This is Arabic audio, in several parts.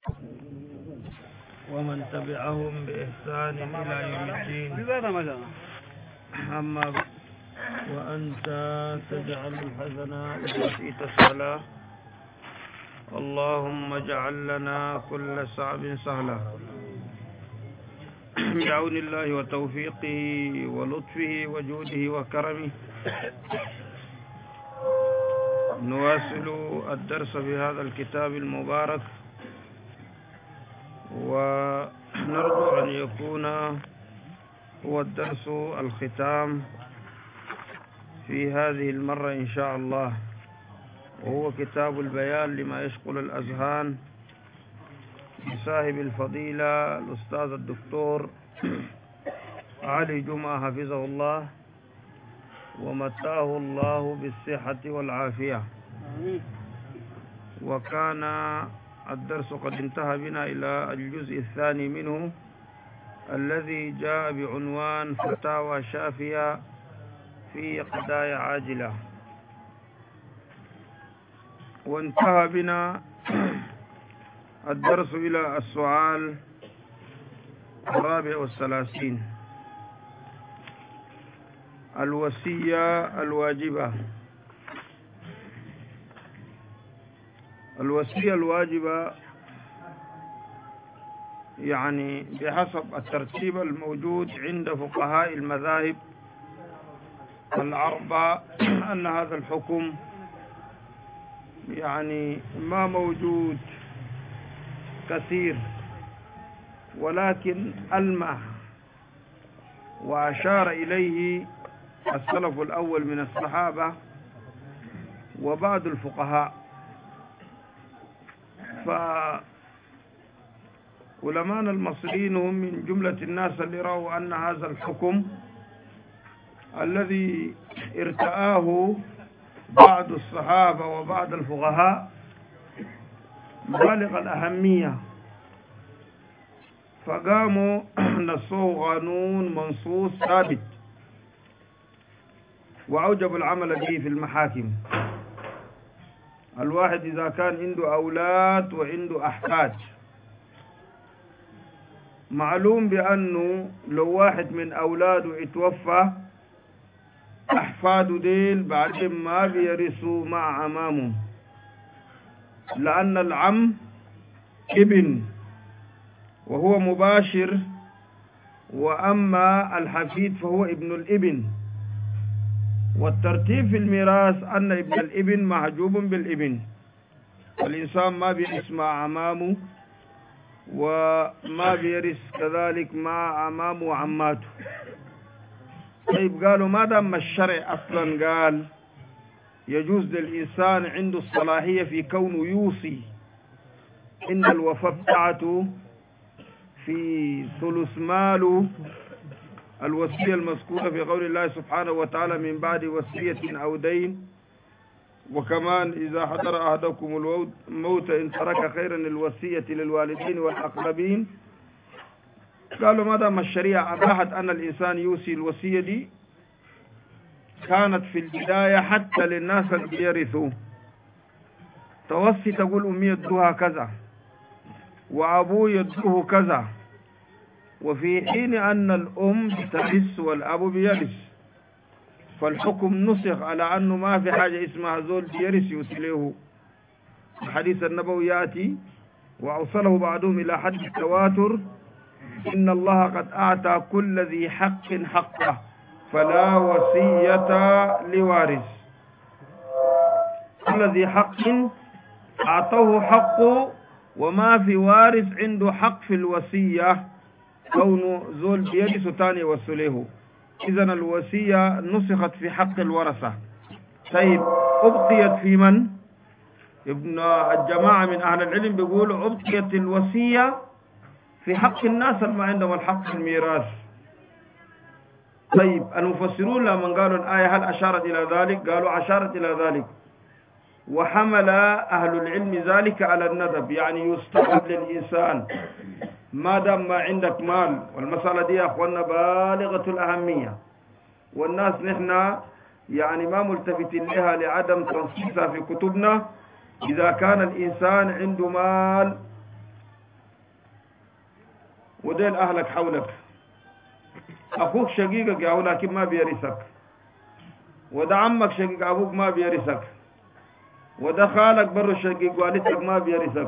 ومن تبعهم بإحسان إلى يوم الدين. أما وأنت تجعل الحزن إذا شئت سهلا، اللهم اجعل لنا كل صعب سهلا بعون الله وتوفيقه ولطفه وجوده وكرمه. نواصل الدرس في هذا الكتاب المبارك، ونرجو أن يكون هو الدرس الختام في هذه المرة إن شاء الله، وهو كتاب البيان لما يشغل الأذهان لصاحب الفضيلة الأستاذ الدكتور علي جمعة حفظه الله ومتاه الله بالصحة والعافية. وكان الدرس قد انتهى بنا إلى الجزء الثاني منه الذي جاء بعنوان فتاوى شافية في قضايا عاجلة، وانتهى بنا الدرس إلى السؤال 34: الوصية الواجبة. الوصية الواجبة يعني بحسب الترتيب الموجود عند فقهاء المذاهب الأربعة أن هذا الحكم يعني ما موجود كثير، ولكن ألمح وأشار إليه السلف الأول من الصحابة وبعض الفقهاء. فعلماء المصريين هم من جملة الناس اللي رأوا أن هذا الحكم الذي ارتآه بعض الصحابة وبعض الفقهاء بالغ الأهمية، فقاموا نصوه قانون منصوص ثابت وأوجب العمل به في المحاكم. الواحد إذا كان عنده أولاد وعنده أحفاد، معلوم بأنه لو واحد من أولاده اتوفى، أحفاده ديل بعدين ما بيرثوا مع عمامهم، لأن العم ابن وهو مباشر، وأما الحفيد فهو ابن الابن. والترتيب في الميراث أن ابن الابن محجوب بالابن، الإنسان ما بيرث مع عمامه وما بيرث كذلك مع عمامه وعماته. طيب قالوا ما دام الشرع أصلا قال يجوز للإنسان عنده الصلاحية في كونه يوصي إن الوفاة بتاعته في ثلث ماله الوصية المذكورة في قول الله سبحانه وتعالى من بعد وصية أو دين، وكمان إذا حضر أحدكم الموت إن ترك خيرا الوصية للوالدين والأقربين. قالوا ما دام الشريعة أباحت أن الإنسان يوصي، الوصية دي كانت في البداية حتى للناس اللي يرثوا، توصي تقول أمي يدوها كذا وأبوه يدوه كذا، وفي حين أن الأم ترث والأب بيرث، فالحكم نسخ على أنه ما في حاجة اسمها زول بيرث يوصله. الحديث النبوي يأتي وأوصله بعضهم إلى حد التواتر: إن الله قد أعطى كل ذي حق حقه فلا وصية لوارث. كل ذي حق أعطوه حقه، وما في وارث عنده حق في الوصية كونه زول بيرث وتاني يوصله. إذن الوصية نسخت في حق الورثة. طيب أبقيت في من؟ ابن الجماعة من أهل العلم بيقولوا أبقيت الوصية في حق الناس اللي ما عندهم الحق في الميراث. طيب المفسرون لما قالوا الآية هل أشارت إلى ذلك؟ قالوا أشارت إلى ذلك، وحمل أهل العلم ذلك على الندب، يعني يستحب للإنسان ما دام ما عندك مال. والمسألة دي يا أخوانا بالغة الأهمية، والناس نحن يعني ما ملتفتين لها لعدم تنصيصها في كتبنا. إذا كان الإنسان عنده مال وديل أهلك حولك. أخوك شقيقك يا لكن ما بيرثك، وده عمك شقيق أبوك ما بيرثك، وده خالك بر شقيق والدتك ما بيرثك،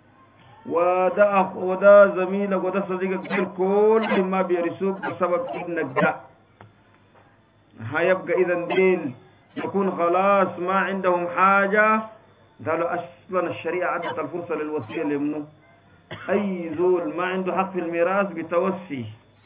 وده زميلك وده صديقك كل ما بيرثوك بسبب ابنك ده. هيبقى إذا ديل يكون خلاص ما عندهم حاجة. قالوا أصلا الشريعة عدت الفرصة للوصية لمنه. أي زول ما عنده حق في الميراث بتوسي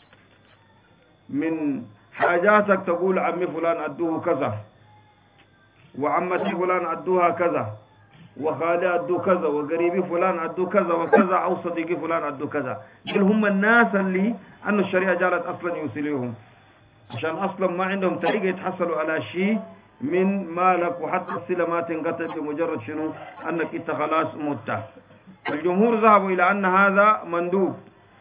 من حاجاتك، تقول عمي فلان أدوه كذا، وعمتي فلان أدوها كذا، وخالي أدو كذا، وقريبي فلان أدو كذا وكذا، أو صديقي فلان أدو كذا. دول هم الناس اللي أن الشريعة جالت أصلا يوصلهم، عشان أصلا ما عندهم طريقة يتحصلوا على شيء من مالك، وحتى الصلة ما تنقطع بمجرد شنو أنك إنت خلاص مت. الجمهور ذهبوا إلى أن هذا مندوب.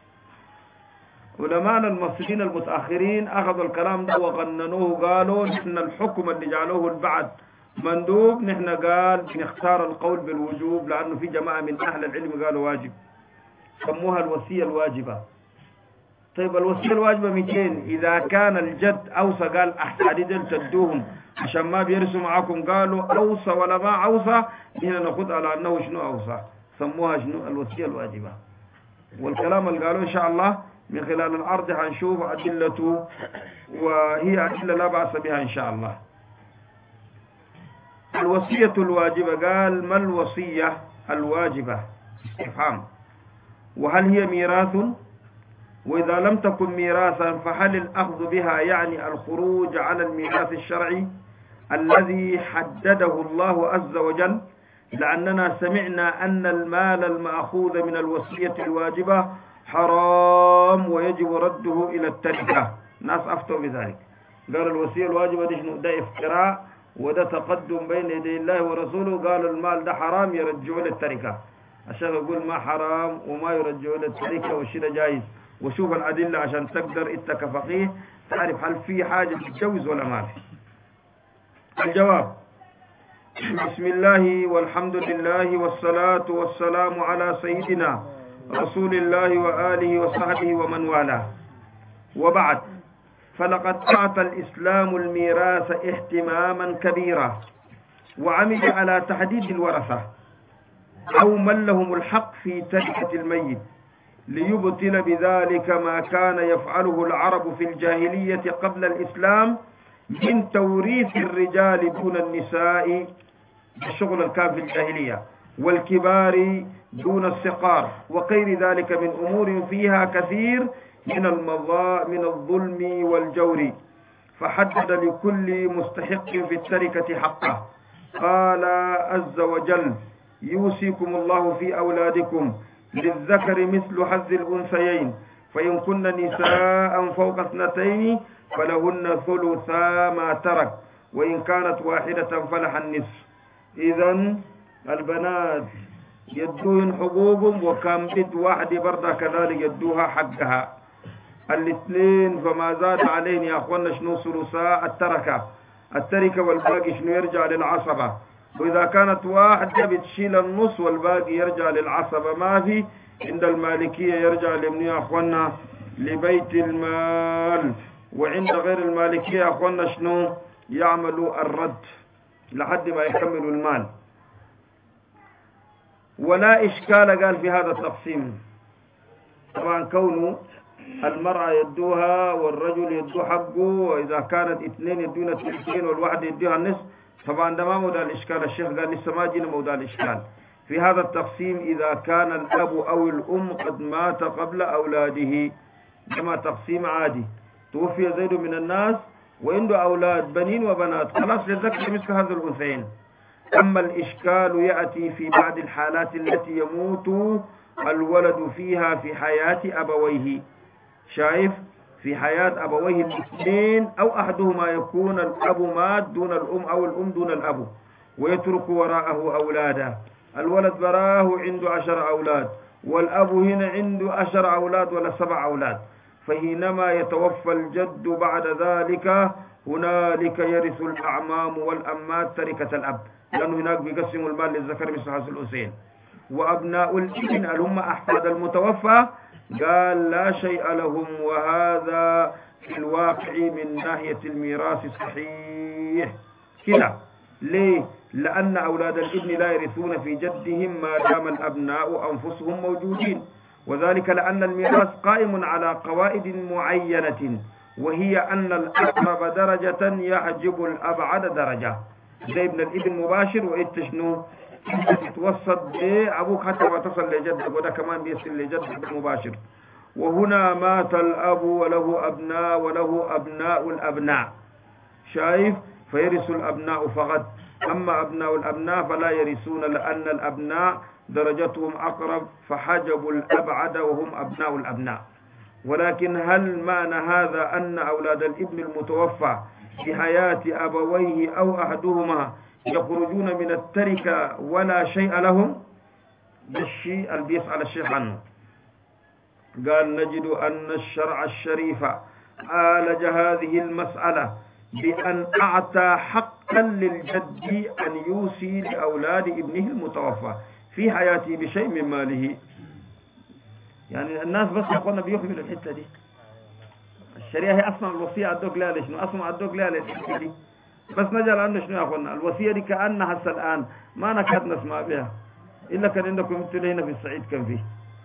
علماء المصريين المتأخرين أخذوا الكلام ده وقننوه، قالوا نحن الحكم اللي جعلوه البعد مندوب، نحن قال بنختار القول بالوجوب، لأنه في جماعة من أهل العلم قالوا واجب، سموها الوصية الواجبة. طيب الوصية الواجبة 200، إذا كان الجد أوصى قال أحسادي دل تدوهم عشان ما بيرسوا معاكم، قالوا أوصى ولا ما أوصى هنا نأخذ على أنه شنو أوصى، سموها شنو الوصية الواجبة. والكلام اللي قالوا إن شاء الله من خلال العرض هنشوف أدلته، وهي أدلة لا بأس بها إن شاء الله. الوصية الواجبة، قال ما الوصية الواجبة؟ استفهام. وهل هي ميراث؟ وإذا لم تكن ميراثا فهل الأخذ بها يعني الخروج على الميراث الشرعي الذي حدده الله عز وجل؟ لأننا سمعنا أن المال المأخوذ من الوصية الواجبة حرام ويجب رده إلى التركة. ناس أفتوا بذلك، قال الوصية الواجبة دي شنو؟ ده افتراء وده تقدم بين يدي الله ورسوله. قالوا المال ده حرام يرجعوا للتركة. الشيخ يقول ما حرام وما يرجعوا للتركة والشيء ده جايز. وشوف الأدلة عشان تقدر إنت كفقيه تعرف هل في حاجة تتجوز ولا ما في. الجواب: بسم الله والحمد لله والصلاة والسلام على سيدنا رسول الله وآله وصحبه ومن والاه، وبعد، فلقد أعطى الإسلام الميراث اهتماما كبيرا، وعمل على تحديد الورثة أو من لهم الحق في تركة الميت، ليبطل بذلك ما كان يفعله العرب في الجاهلية قبل الإسلام من توريث الرجال دون النساء، الشغل الكان في الجاهلية، والكبار دون الصغار، وغير ذلك من أمور فيها كثير من الظلم والجور، فحدد لكل مستحق في التركة حقه. قال عز وجل: يوصيكم الله في أولادكم للذكر مثل حظ الأنثيين، فإن كن نساء فوق 2 فلهن ثلثا ما ترك، وإن كانت واحدة فلها النصف. إذن البنات يدوهن حقوقهم، وكان بنت واحدة برضه كذلك يدوها حقها. 2 فما زاد عليهم يا أخوانا شنو؟ ثلثاء التركة، والباقي شنو؟ يرجع للعصبة. وإذا كانت واحدة بتشيل النص والباقي يرجع للعصبة. ما في عند المالكية يرجع لمن يا أخوانا؟ لبيت المال. وعند غير المالكية يا أخوانا شنو؟ يعملوا الرد لحد ما يكملوا المال. ولا إشكال قال في هذا التقسيم، طبعا كونه المرأة يدوها والرجل يدو حقه، وإذا كانت 2 يدون الثلثين والواحد يدوها النصف، طبعا ده ما موضع الإشكال. الشيخ قال لسه ما جينا موضع الإشكال في هذا التقسيم. إذا كان الأب أو الأم قد مات قبل أولاده، كما تقسيم عادي، توفي زيد من الناس وعنده أولاد بنين وبنات، خلاص للذكر مثل هذا الأنثيين. أما الإشكال يأتي في بعض الحالات التي يموت الولد فيها في حياة أبويه. شايف؟ في حياة أبويه الاثنين، أو أحدهما يكون الأب مات دون الأم، أو الأم دون الأب، ويترك وراءه أولادا. الولد براه عنده 10 أولاد، والأب هنا عنده 10 أولاد ولا 7 أولاد. فحينما يتوفى الجد بعد ذلك، هنالك يرث الأعمام والأمات تركة الأب، لأنه هناك بيقسم المال للذكر مثل حظ الأنثيين. وأبناء الابن اللي هم أحفاد المتوفى قال لا شيء لهم، وهذا في الواقع من ناحية الميراث صحيح كده. ليه؟ لأن أولاد الابن لا يرثون في جدهم ما دام الأبناء أنفسهم موجودين، وذلك لأن الميراث قائم على قواعد معينة، وهي أن الأقرب درجة يحجب الأبعد درجة، زي ابن الابن مباشر، وإنت شنو تتوسط بأبوك حتى ما تصل لجدك، وده كمان بيصل لجدك مباشر. وهنا مات الأب وله أبناء وله أبناء الأبناء، شايف؟ فيرث الأبناء فقط، أما أبناء الأبناء فلا يرثون، لأن الأبناء درجتهم أقرب فحجبوا الأبعد وهم أبناء الأبناء. ولكن هل معنى هذا أن أولاد الابن المتوفى في حياة أبويه أو أحدهما يخرجون من التركة ولا شيء لهم؟ بالشيء اللي بيسأل الشيخ عنه. قال نجد أن الشرع الشريف عالج هذه المسألة بأن أعطى حقا للجد أن يوصي لأولاد ابنه المتوفى في حياته بشيء من ماله. يعني الناس بس يقولون بيحملوا الحتة دي، الشريعة هي أصلا الوصية عدوك لها ليش؟ أصلا عدوك لها الحتة دي، بس نجعل عنه شنو يا أخوانا؟ الوصية دي كأنها هسه الآن ما نكاد نسمع بها، إلا كان عندكم انتوا هنا في الصعيد كان فيه،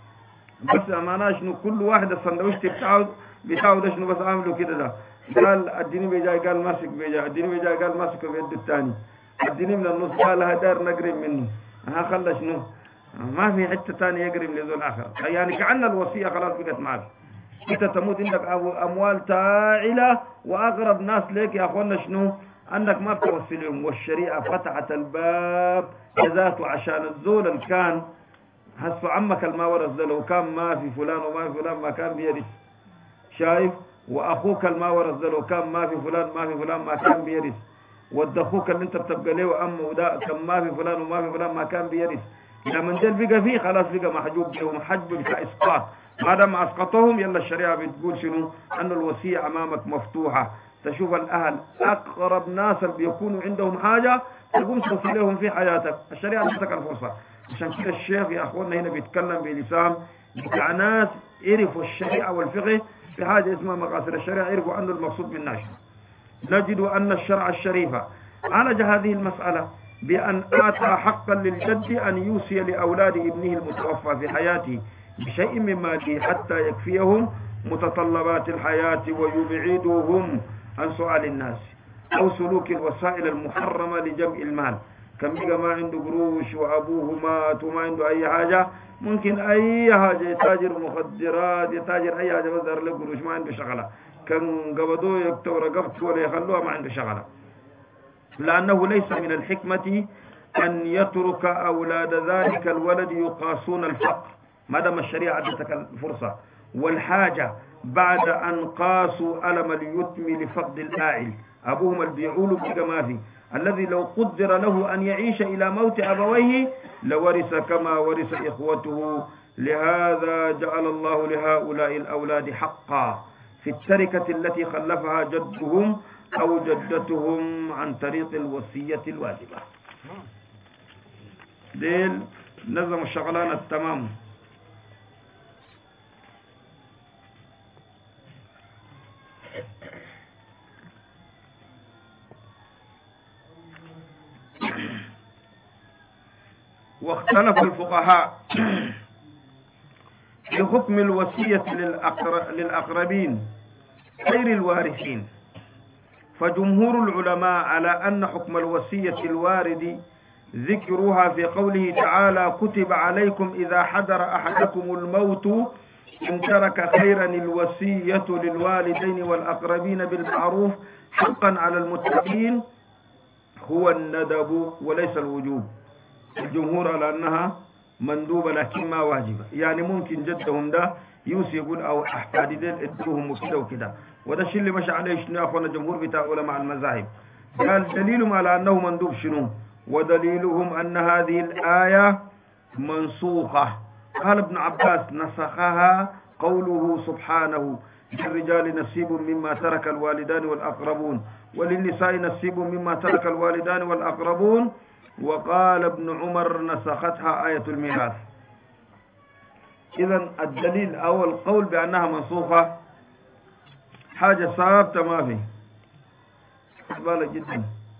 بس أمانة شنو كل واحد السندويش بتاعه ده شنو بس عاملوا كده ده، قال اديني بيجاي، قال ماسك بيجاي، اديني بيجاي، قال ماسك بيد الثاني، اديني من النص، قال هدار نقرب منه، ها خلى شنو ما في حتة ثانية يقرب لذو الآخر. يعني كأن الوصية خلاص بقت معك، انت تموت عندك أموال تائلة وأقرب ناس لك يا أخوانا شنو أنك ما بتوصلهم، والشريعة فتحت الباب جزاته عشان الزول اللي كان هسه عمك الما ورث ده، لو كان ما في فلان وما في فلان ما كان بيرث، شايف؟ واخوك الما ورث ده، لو كان ما في فلان ما في فلان ما كان بيرث، ود اخوك اللي انت بتبقى له امه وده كان ما في فلان وما في فلان ما كان بيرث. لما دل بقى فيه خلاص بقى محجوب بهم حجب بتاع اسقاط، ما دام اسقطهم يلا الشريعه بتقول شنو؟ ان الوصيه امامك مفتوحه، تشوف الاهل اقرب ناس اللي بيكونوا عندهم حاجه تقوم توصي لهم في حياتك، الشريعه تديك الفرصه. عشان كده الشيخ يا اخواننا هنا بيتكلم بلسان بتاع ناس عرفوا الشريعه والفقه في حاجه اسمها مقاصد الشريعه، عرفوا انه المقصود منها شنو. نجد ان الشرع الشريف عالج هذه المساله بان اعطى حقا للجد ان يوصي لاولاد ابنه المتوفى في حياته بشيء من ماله حتى يكفيهم متطلبات الحياه ويبعدهم عن سؤال الناس او سلوك الوسائل المحرمه لجمع المال. كان بيقى ما عنده قروش وابوه مات وما عنده اي حاجه، ممكن اي حاجه يتاجر مخدرات، يتاجر اي حاجه بس له قروش، ما عنده شغله، كان قبضوه يكتب رقبته ولا يخلوها ما عنده شغله. لانه ليس من الحكمه ان يترك اولاد ذلك الولد يقاسون الفقر، ما دام الشريعه ادتك الفرصه والحاجه بعد ان قاسوا الم اليتم لفقد الاعل، ابوهم اللي بيعولوا بقى ما في، الذي لو قدر له أن يعيش إلى موت أبويه لورث كما ورث إخوته. لهذا جعل الله لهؤلاء الأولاد حقا في التركة التي خلفها جدهم أو جدتهم عن طريق الوصية الواجبة. ديل نظم الشغلان التمام. واختلف الفقهاء في حكم الوصية للأقربين غير الوارثين، فجمهور العلماء على أن حكم الوصية الوارد ذكرها في قوله تعالى كتب عليكم إذا حضر أحدكم الموت إن ترك خيرا الوصية للوالدين والأقربين بالمعروف حقا على المتقين هو الندب وليس الوجوب. الجمهور على أنها مندوبة لكن ما واجبة، يعني ممكن جدهم ده يوصي يقول أو أحفادي ديل ادوهم وكده وكده، وده الشيء اللي مشى عليه شنو يا أخوانا الجمهور بتاع علماء المذاهب. قال دليلهم على أنه مندوب شنو؟ ودليلهم أن هذه الآية منسوخة. قال ابن عباس نسخها قوله سبحانه للرجال نصيب مما ترك الوالدان والأقربون وللنساء نصيب مما ترك الوالدان والأقربون. وقال ابن عمر نسختها آية الميراث. إذا الدليل أو القول بأنها منسوخة حاجة ثابتة ما في بالك جدا.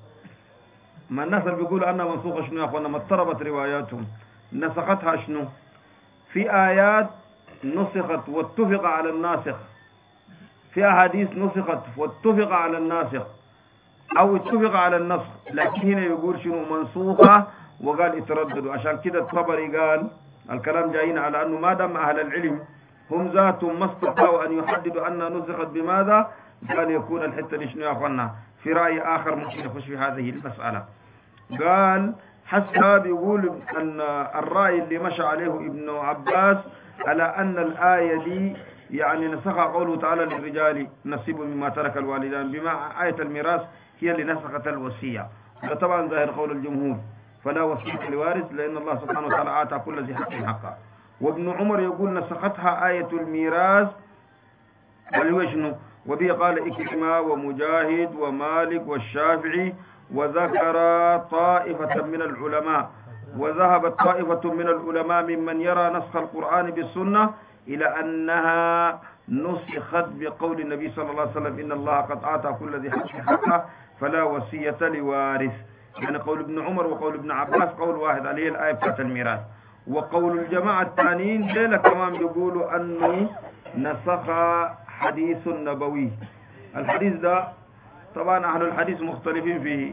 ما الناس اللي بيقولوا أنها منسوخة شنو يا أخوانا؟ ما اضطربت رواياتهم. نسختها شنو؟ في آيات نسخت واتفق على الناسخ، في أحاديث نسخت واتفق على الناسخ أو اتفق على النسخ، لكن هنا يقول شنو منسوخة وقال يترددوا. عشان كده الطبري قال الكلام جايين على أنه ما دام أهل العلم هم ذاتهم ما استطاعوا أن يحددوا أنها نسخت بماذا، قال يكون الحتة دي شنو يا أخوانا في رأي آخر ممكن يخش في هذه المسألة. قال حسب بيقول أن الرأي اللي مشى عليه ابن عباس على أن الآية دي يعني نسخها قوله تعالى للرجال نصيب مما ترك الوالدان، بما آية الميراث هي اللي نسخت الوصية. وطبعا ظاهر قول الجمهور فلا وصية لوارث لأن الله سبحانه وتعالى آتى كل ذي حق حقه. وابن عمر يقول نسختها آية الميراث والوشن، وبه قال إكرمة ومجاهد ومالك والشافعي، وذكر طائفة من العلماء. وذهبت طائفة من العلماء ممن يرى نسخ القرآن بالسنة إلى أنها نسخت بقول النبي صلى الله عليه وسلم إن الله قد أعطى كل ذي حق حقه فلا وصية لوارث. يعني قول ابن عمر وقول ابن عباس قول واحد عليه الآية بتاعت الميراث. وقول الجماعة الثانيين ليلة كمان بيقولوا أنه نسخ حديث نبوي. الحديث ده طبعا أهل الحديث مختلفين فيه،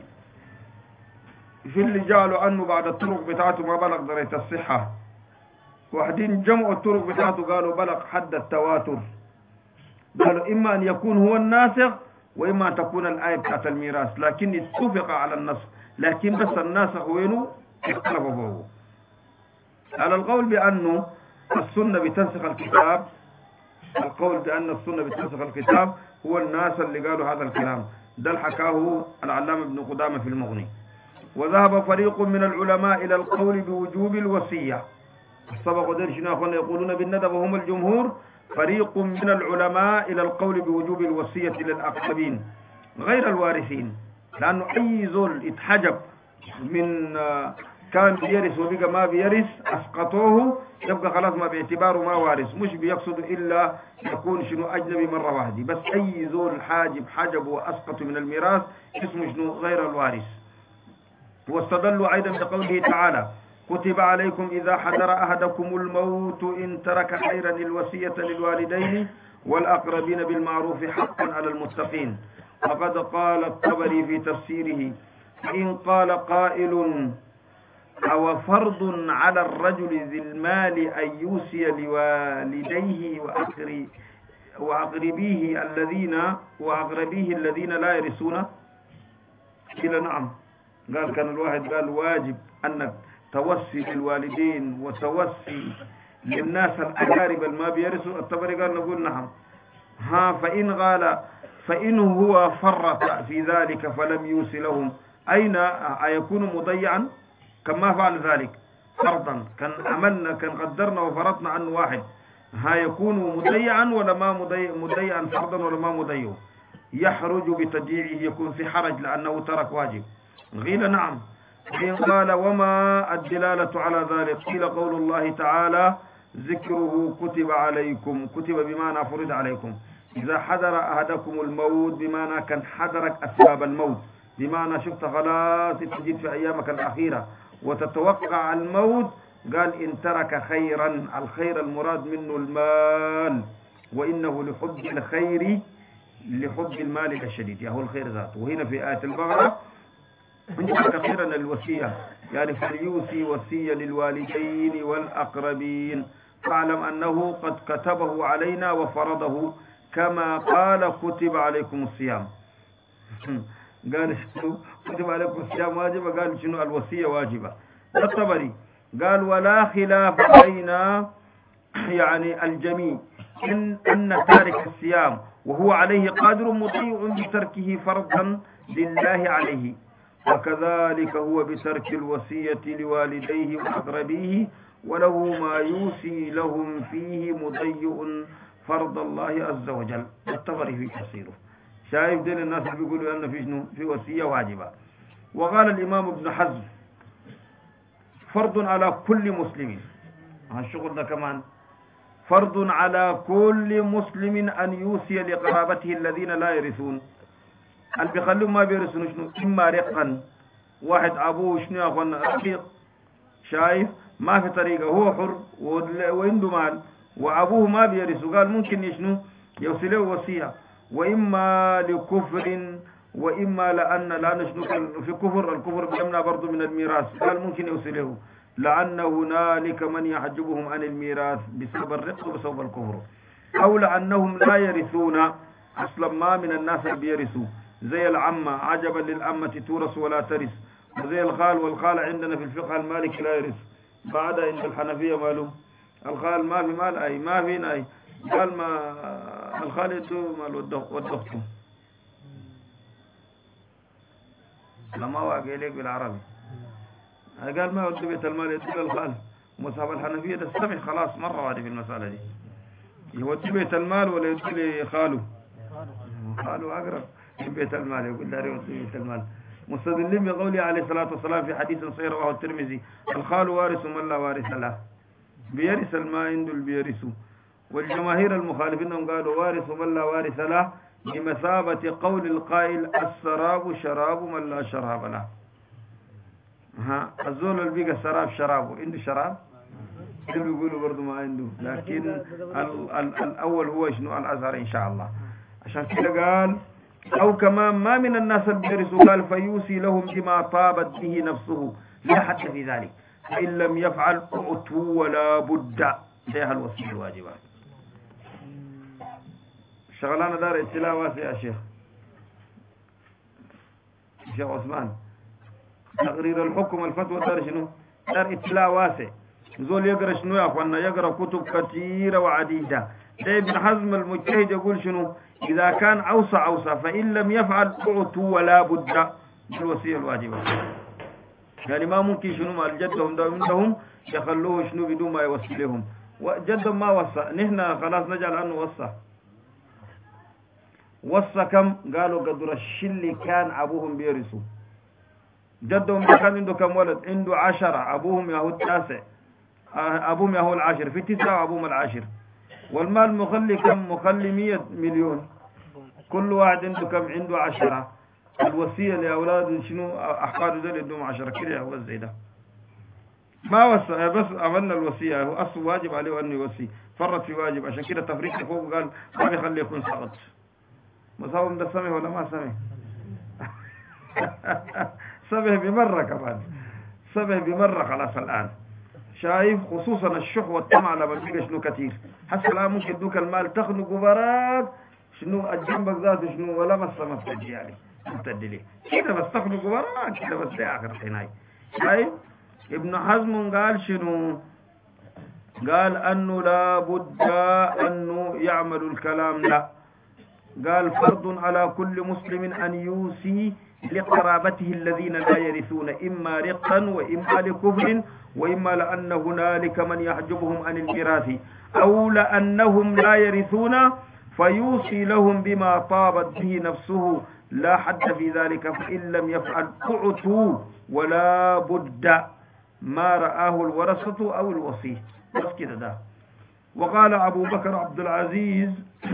في اللي جعلوا أنه بعد الطرق بتاعته ما بلغ درجة الصحة، واحدين جمعوا الطرق بتاعته قالوا بلغ حد التواتر، قالوا إما أن يكون هو الناسخ وإما أن تكون الآية بتاعت الميراث، لكن اتفق على النسخ، لكن بس الناسخ وينه اختلفوا فوقه. على القول بأنه السنة بتنسخ الكتاب، القول بأن السنة بتنسخ الكتاب هو الناس اللي قالوا هذا الكلام، ده حكاه العلامة ابن قدامة في المغني. وذهب فريق من العلماء إلى القول بوجوب الوصية. السبق دير شنو أخوانا يقولون بالندب وهم الجمهور. فريق من العلماء إلى القول بوجوب الوصية للأقربين غير الوارثين، لأنه أي زول اتحجب من كان بيرث وبقى ما بيرث أسقطوه يبقى خلاص ما باعتباره ما وارث، مش بيقصد إلا يكون شنو أجنبي مرة واحدة بس. أي زول حاجب وأسقط من الميراث اسمه شنو غير الوارث. واستدلوا أيضا بقوله تعالى كتب عليكم إذا حضر أحدكم الموت إن ترك خيرا الوصية للوالدين والأقربين بالمعروف حقا على المتقين. وقد قال الطبري في تفسيره فإن قال قائل أو فرض على الرجل ذي المال أن يوصي لوالديه وأقربيه الذين لا يرثون؟ قيل نعم. قال كان الواحد قال واجب أنك توصي للوالدين وتوصي للناس الأقارب الما بيرثوا. الطبري قال نقول نعم. فإن قال فإنه هو فرط في ذلك فلم يوصي لهم أين أيكون مضيعا؟ كما فعل ذلك فرضا، كان عملنا كان قدرنا وفرضنا عنه واحد، يكون مضيعا ولا ما مضيعا فرضا ولا ما مضيع؟ يحرج بتضييعه، يكون في حرج لأنه ترك واجب. قيل نعم. إن قال وما الدلالة على ذلك؟ قيل قول الله تعالى ذكره كتب عليكم، كتب بمعنى فرض عليكم. إذا حضر أحدكم الموت بمعنى كان حضرك أسباب الموت، بمعنى شفت خلاص تجد في أيامك الأخيرة وتتوقع الموت، قال إن ترك خيرا، الخير المراد منه المال، وإنه لحب الخير لحب المال الشديد، هو الخير ذاته. وهنا في آية البقرة إن ترك خيرا الوصية، يعني فليوصي وصية للوالدين والأقربين، فاعلم أنه قد كتبه علينا وفرضه كما قال كتب عليكم الصيام. قال شنو كتب عليكم الصيام واجبة؟ قال شنو الوصية واجبة. الطبري قال ولا خلاف بين يعني الجميع أن تارك الصيام وهو عليه قادر مطيع بتركه فرضا لله عليه، وكذلك هو بترك الوصية لوالديه وأقربيه وله ما يوصي لهم فيه مضيء فرض الله عز وجل. الطبري في تفسيره. شايف دين الناس بيقولوا أن في شنو في وصية واجبة. وقال الإمام ابن حزم فرض على كل مسلم. الشغل ده كمان فرض على كل مسلم أن يوصي لقرابته الذين لا يرثون. اللي بيخلوهم ما بيرثون شنو؟ إما رقا، واحد أبوه شنو يا أخوانا رقيق، شايف ما في طريقة، هو حر وعنده مال وأبوه ما بيرثه، قال ممكن يشنو يوصله وصية. وإما لكفر، وإما لأن شنو في كفر، الكفر بيمنع برضه من الميراث، قال ممكن يوصله لأن هنالك من يحجبهم عن الميراث بسبب الرق وبسبب الكفر، أو لأنهم لا يرثون أصلا، ما من الناس اللي بيرثوا، زي العمة عجبا للعمة تورث ولا ترث، وزي الخال، والخال عندنا في الفقه المالكي لا يرث، بعد عند الحنفية ماله الخال ما في مال، أي ما في أي، قال ما الخال يدو مال والدخت لما واقع ليك بالعربي، قال ما ودي بيت المال يدي الخال. ومصحف الحنفية ده السمع خلاص مرة واحدة في المسألة دي، يودي بيت المال ولا يودي لي خاله؟ خاله أقرب من بيت المال، يقول لا يودي بيت المال، مستدلين بقوله عليه الصلاة والسلام في حديث صحيح رواه الترمذي: الخال وارث من لا وارث له، بيرث الماء عنده اللي بيرثه. والجماهير المخالفين قالوا وارث من لا وارث له بمثابة قول القائل: السراب شراب من لا شراب له. الزول اللي بيقى السراب شرابه، عنده شراب اللي بيقولوا برضه ما عنده، لكن الأول هو شنو الأزهر إن شاء الله. عشان كده قال: أو كمان ما من الناس اللي بيرثوا، قال: فيوصي لهم بما طابت به نفسه لا حتى في ذلك، فإن لم يفعل أعطوا ولا بد. ده الوصية الواجبات. شغلانة دار ابتلاء واسع يا شيخ عثمان، تقرير الحكم الفتوى دار شنو؟ دار ابتلاء واسع، زول يقرأ شنو يا أخوانا؟ يقرأ كتب كثيرة وعديدة. ده ابن حزم المجتهد يقول شنو؟ إذا كان أوصى فإن لم يفعل أعطوا ولا بد بالوصية الواجبة. يعني ما ممكن شنو مع جدهم ده منهم يخلوه شنو بدون ما يوصي لهم، وجدهم ما وصى، نحن خلاص نجعل عنه وصى كم؟ قالوا قدر الشل كان أبوهم بيرثوا. جدهم كان عنده كم ولد؟ عنده 10، أبوهم يهو 9، أبوهم يهو 10، في 9 وأبوهم 10. والمال مخلي كم؟ مخلي 100 مليون، كل واحد عنده كم؟ عنده 10. الوصية لأولاده شنو؟ أحفاده دول يدوم 10 كده، هو زي ده ما وصى، بس عملنا الوصية، هو أصل واجب عليه أنه يوصي، فرط في واجب، عشان كده تفريق فوق قال ما بيخلي يكون سقط. مصابهم ده سمع ولا ما سمع؟ سمع بمرة كمان، سمع بمرة خلاص الآن. شايف خصوصا الشح والطمع لما بيجي شنو كتير، حتى الآن ممكن دوك المال تخنق براك شنو الجنبك ذاته شنو ولا ما بتجي يعني تبتدي كده، بس تخنق براك كده بس لآخر حين. شايف ابن حزم قال شنو؟ قال أنه لا بد أنه يعمل الكلام لا، قال: فرض على كل مسلم أن يوصي لقرابته الذين لا يرثون، إما رقا وإما لكفر، وإما لأن هنالك من يحجبهم عن الميراث، أو لأنهم لا يرثون فيوصي لهم بما طابت به نفسه لا حد في ذلك، فإن لم يفعل أعطوا ولا بد ما رآه الورثة أو الوصي. بس كده ده. وقال أبو بكر عبد العزيز: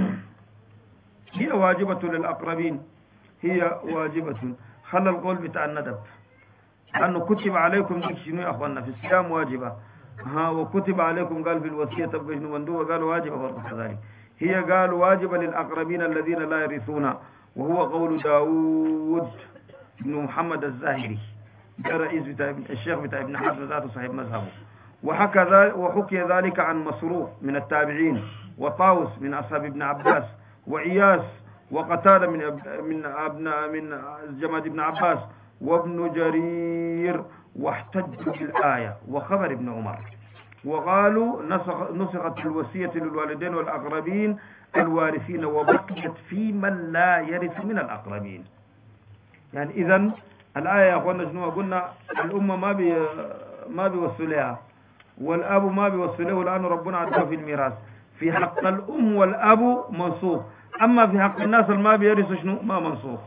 هي واجبة للأقربين، هي واجبة. خلى القول بتاع الندب، أنه كتب عليكم ديك شنو يا أخوانا في الصيام واجبة، وكتب عليكم قال في الوصية تبقى شنو مندوبة، قالوا واجبة برضه كذلك. هي قالوا واجبة للأقربين الذين لا يرثون، وهو قول داود بن محمد الزاهري، ده رئيس بتاع الشيخ بتاع ابن حزم ذاته صاحب مذهبه. وحكي ذلك عن مسروق من التابعين، وطاوس من أصحاب ابن عباس، وعياس، وقتادة من جماعة ابن عباس، وابن جرير، واحتجوا بالآية وخبر ابن عمر، وقالوا نسخت الوصية للوالدين والأقربين الوارثين، وبقيت في من لا يرث من الأقربين. يعني إذن الآية يا أخوانا شنو قلنا؟ الأمة ما بيوصلها، والأب ما بيوصله، لأن ربنا عدها في الميراث. في حق الأم والأب منسوخ، أما في حق الناس اللي ما بيرثوا شنو؟ ما منسوخ،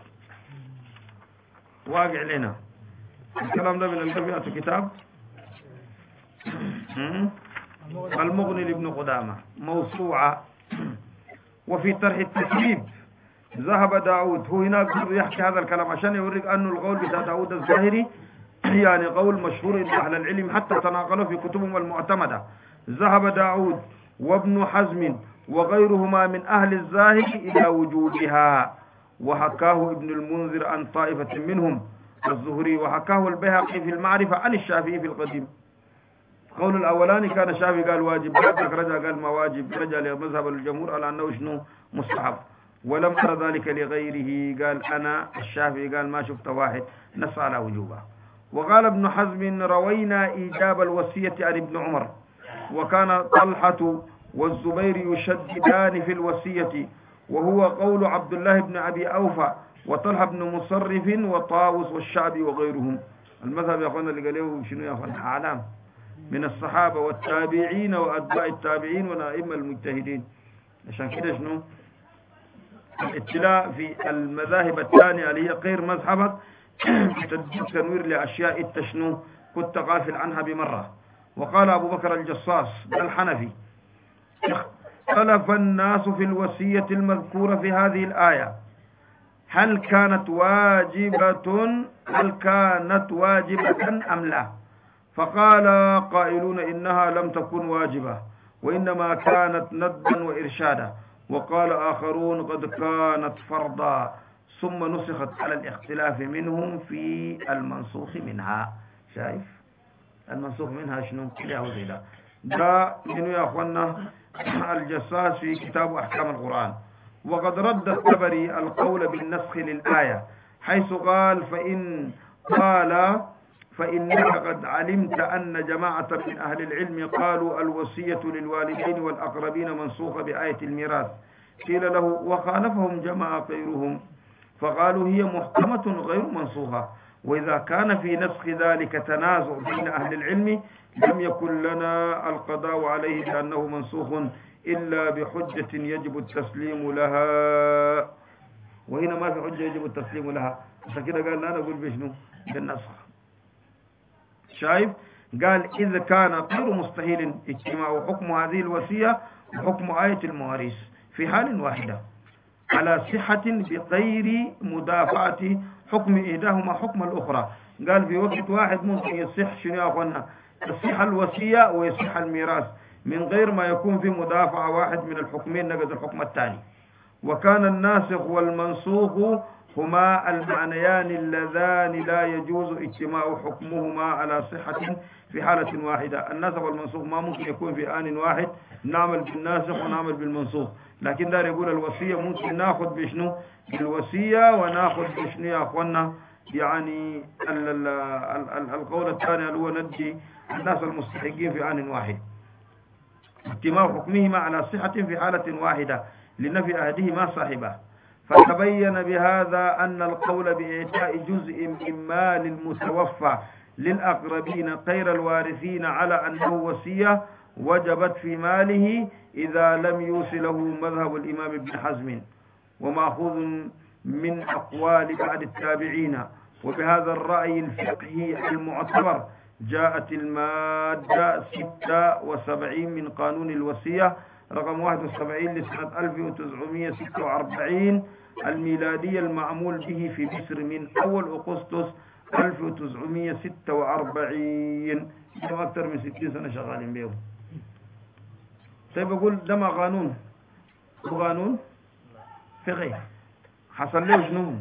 واقع لنا الكلام ده من الكتاب. المغني لابن قدامة موسوعة. وفي طرح التكليف ذهب داود، هو هنا يحكي هذا الكلام عشان يوريك أنه القول بتاع داود الظاهري يعني قول مشهور عند أهل العلم حتى تناقلوا في كتبهم المعتمدة. ذهب داود وابن حزم وغيرهما من أهل الظاهر إلى وجودها، وحكاه ابن المنذر عن طائفة منهم الزهري، وحكاه البيهقي في المعرفة عن الشافعي في القديم. قول الأولاني كان الشافعي قال واجب، بعدك رجع قال ما واجب، رجع لمذهب الجمهور على أنه شنو مستحب، ولم أرى ذلك لغيره. قال أنا الشافعي قال ما شفت واحد نص على وجوبها. وقال ابن حزم روينا إيجاب الوصية عن ابن عمر، وكان طلحة والزبير يشددان في الوصية، وهو قول عبد الله بن أبي أوفى وطلحة بن مصرف وطاوس والشعبي وغيرهم. المذهب يا أخوانا اللي قالوا شنو يا أخوانا أعلام من الصحابة والتابعين وأتباع التابعين والأئمة المجتهدين. عشان كده شنو الابتلاء في المذاهب الثانية اللي هي غير مذهبك بتديك تنوير لأشياء التشنو كنت غافل عنها بمرة. وقال أبو بكر الجصاص الحنفي اختلف الناس في الوصية المذكورة في هذه الآية هل كانت واجبة أم لا؟ فقال قائلون إنها لم تكن واجبة وإنما كانت ندبا وإرشادا، وقال آخرون قد كانت فرضا ثم نسخت على الاختلاف منهم في المنسوخ منها. شايف المنسوخ منها شنو كده ده منو يا أخوانا الجساس في كتاب أحكام القرآن. وقد رد الطبري القول بالنسخ للآية حيث قال فإنك قد علمت أن جماعة من أهل العلم قالوا الوصية للوالدين والأقربين منسوخة بآية الميراث. قيل له وخالفهم جماعة غيرهم فقالوا هي محكمة غير منسوخة، وإذا كان في نسخ ذلك تنازع بين أهل العلم لم يكن لنا القضاء عليه لأنه منسوخ إلا بحجة يجب التسليم لها. وهنا ما في حجة يجب التسليم لها، عشان كده قال لا نقول بشنو بالنسخ. شايف قال إذا كان غير مستحيل اجتماع حكم هذه الوصية وحكم آية المواريث في حال واحدة على صحة بغير مدافعة حكم إحداهما حكم الأخرى. قال في وقت واحد ممكن يصح شنو يا أخوانا تصح الوصية ويصح الميراث من غير ما يكون في مدافعة واحد من الحكمين نقض الحكم الثاني. وكان الناسخ والمنسوخ هما المعنيان اللذان لا يجوز اجتماع حكمهما على صحة في حالة واحدة. الناسخ والمنسوخ ما ممكن يكون في آن واحد نعمل بالناسخ ونعمل بالمنسوخ، لكن دار يقول الوصية ممكن ناخذ بشنو بالوصية وناخذ بشنو يا أخوانا يعني القول الثاني اللي هو ندي الناس المستحقين في آن واحد اجتماع حكمهما على صحة في حالة واحدة لنفي أحدهما صاحبه. فتبين بهذا أن القول بإعطاء جزء من مال المتوفى للأقربين غير الوارثين على أنه وصية وجبت في ماله إذا لم يوصله مذهب الإمام ابن حزم ومأخوذ من أقوال بعض التابعين. وبهذا الرأي الفقهي المعتبر جاءت المادة 76 من قانون الوصية رقم 71 لسنة 1946 الميلادية المعمول به في مصر من أول أغسطس 1946. أكثر من 60 سنة شغالين بيهم. طيب بقول ده ما قانون قانون فقهي حصل له شنو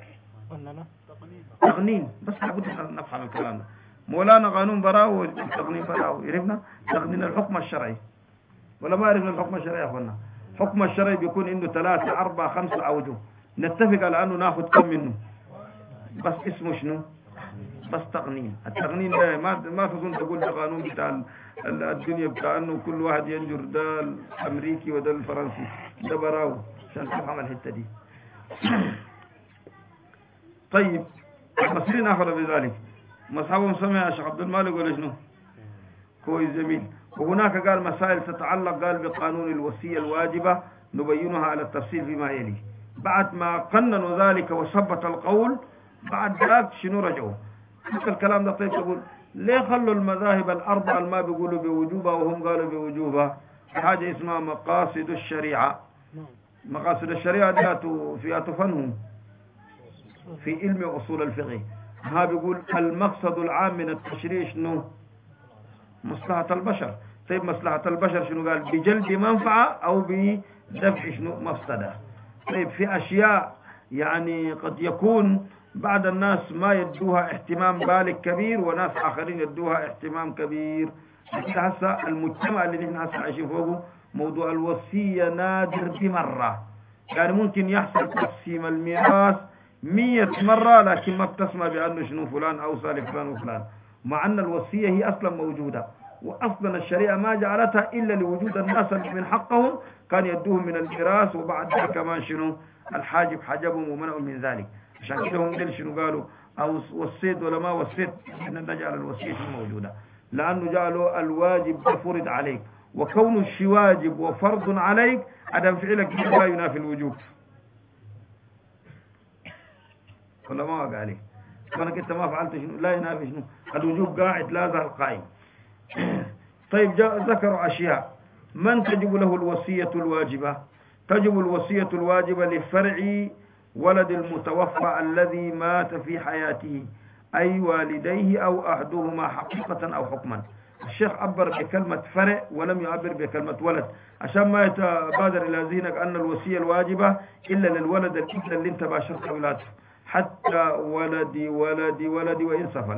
تقنين، بس لابد أن نفهم الكلام ده. مولانا قانون براو والتقنين براو عرفنا تقنين الحكم الشرعي ولا ما عرفنا الحكم الشرعي يا اخوانا؟ الحكم الشرعي بيكون عنده 3 4 5 أوجه، نتفق على أنه ناخذ كم منه بس اسمه شنو؟ بس تقنين. التقنين ده ما تظن تقول ده قانون بتاع الدنيا بتاع انه كل واحد ينجر ده الامريكي وده الفرنسي، ده براو عشان تفهم الحته دي. طيب المصريين اخذوا بذلك مصحبهم سمع شيخ عبد المالك ولا شنو؟ كويس جميل. وهناك قال مسائل تتعلق قال بقانون الوصية الواجبة نبينها على التفصيل فيما يلي. بعد ما قننوا ذلك وثبت القول بعد ذلك شنو رجعوا؟ الكلام ده طيب تقول ليه خلوا المذاهب الأربعة ما بيقولوا بوجوبها وهم قالوا بوجوبها؟ حاجة اسمها مقاصد الشريعة. مقاصد الشريعة دي فيها تفنهم في علم أصول الفقه. ها بيقول المقصد العام من التشريع شنو؟ مصلحة البشر. طيب مصلحة البشر شنو قال؟ بجلب منفعة أو بدفع شنو؟ مفسدة. طيب في أشياء يعني قد يكون بعض الناس ما يدوها اهتمام بالغ كبير وناس آخرين يدوها اهتمام كبير. هسه المجتمع اللي نحن هسه عايشين فوقه موضوع الوصية نادر بمرة. يعني ممكن يحصل تقسيم الميراث 100 مرة لكن ما بتسمع بأنه شنو فلان أوصى لفلان وفلان، مع أن الوصية هي أصلا موجودة، وأصلا الشريعة ما جعلتها إلا لوجود الناس اللي من حقهم كان يدوهم من الميراث، وبعد ذلك كمان شنو الحاجب حجبهم ومنعوا من ذلك. عشان كده هم دل شنو قالوا أو وصيت ولا ما وصيت إن نجعل الوصية موجودة، لأنه جعلوا الواجب فرض عليك، وكون الشيء واجب وفرض عليك عدم فعلك لا ينافي الوجوب ولا ما وقع عليه. فأنك أنت ما فعلت شنو لا ينافي شنو الوجوب، قاعد لا زال قائم. طيب ذكروا أشياء. من تجب له الوصية الواجبة؟ تجب الوصية الواجبة لفرع ولد المتوفى الذي مات في حياته، أي والديه أو أحدهما حقيقة أو حكما. الشيخ عبر بكلمة فرع ولم يعبر بكلمة ولد عشان ما يتبادر إلى ذهنك أن الوصية الواجبة إلا للولد الابن اللي انت باشرت أولاده، حتى ولدي ولدي ولدي وإن سفل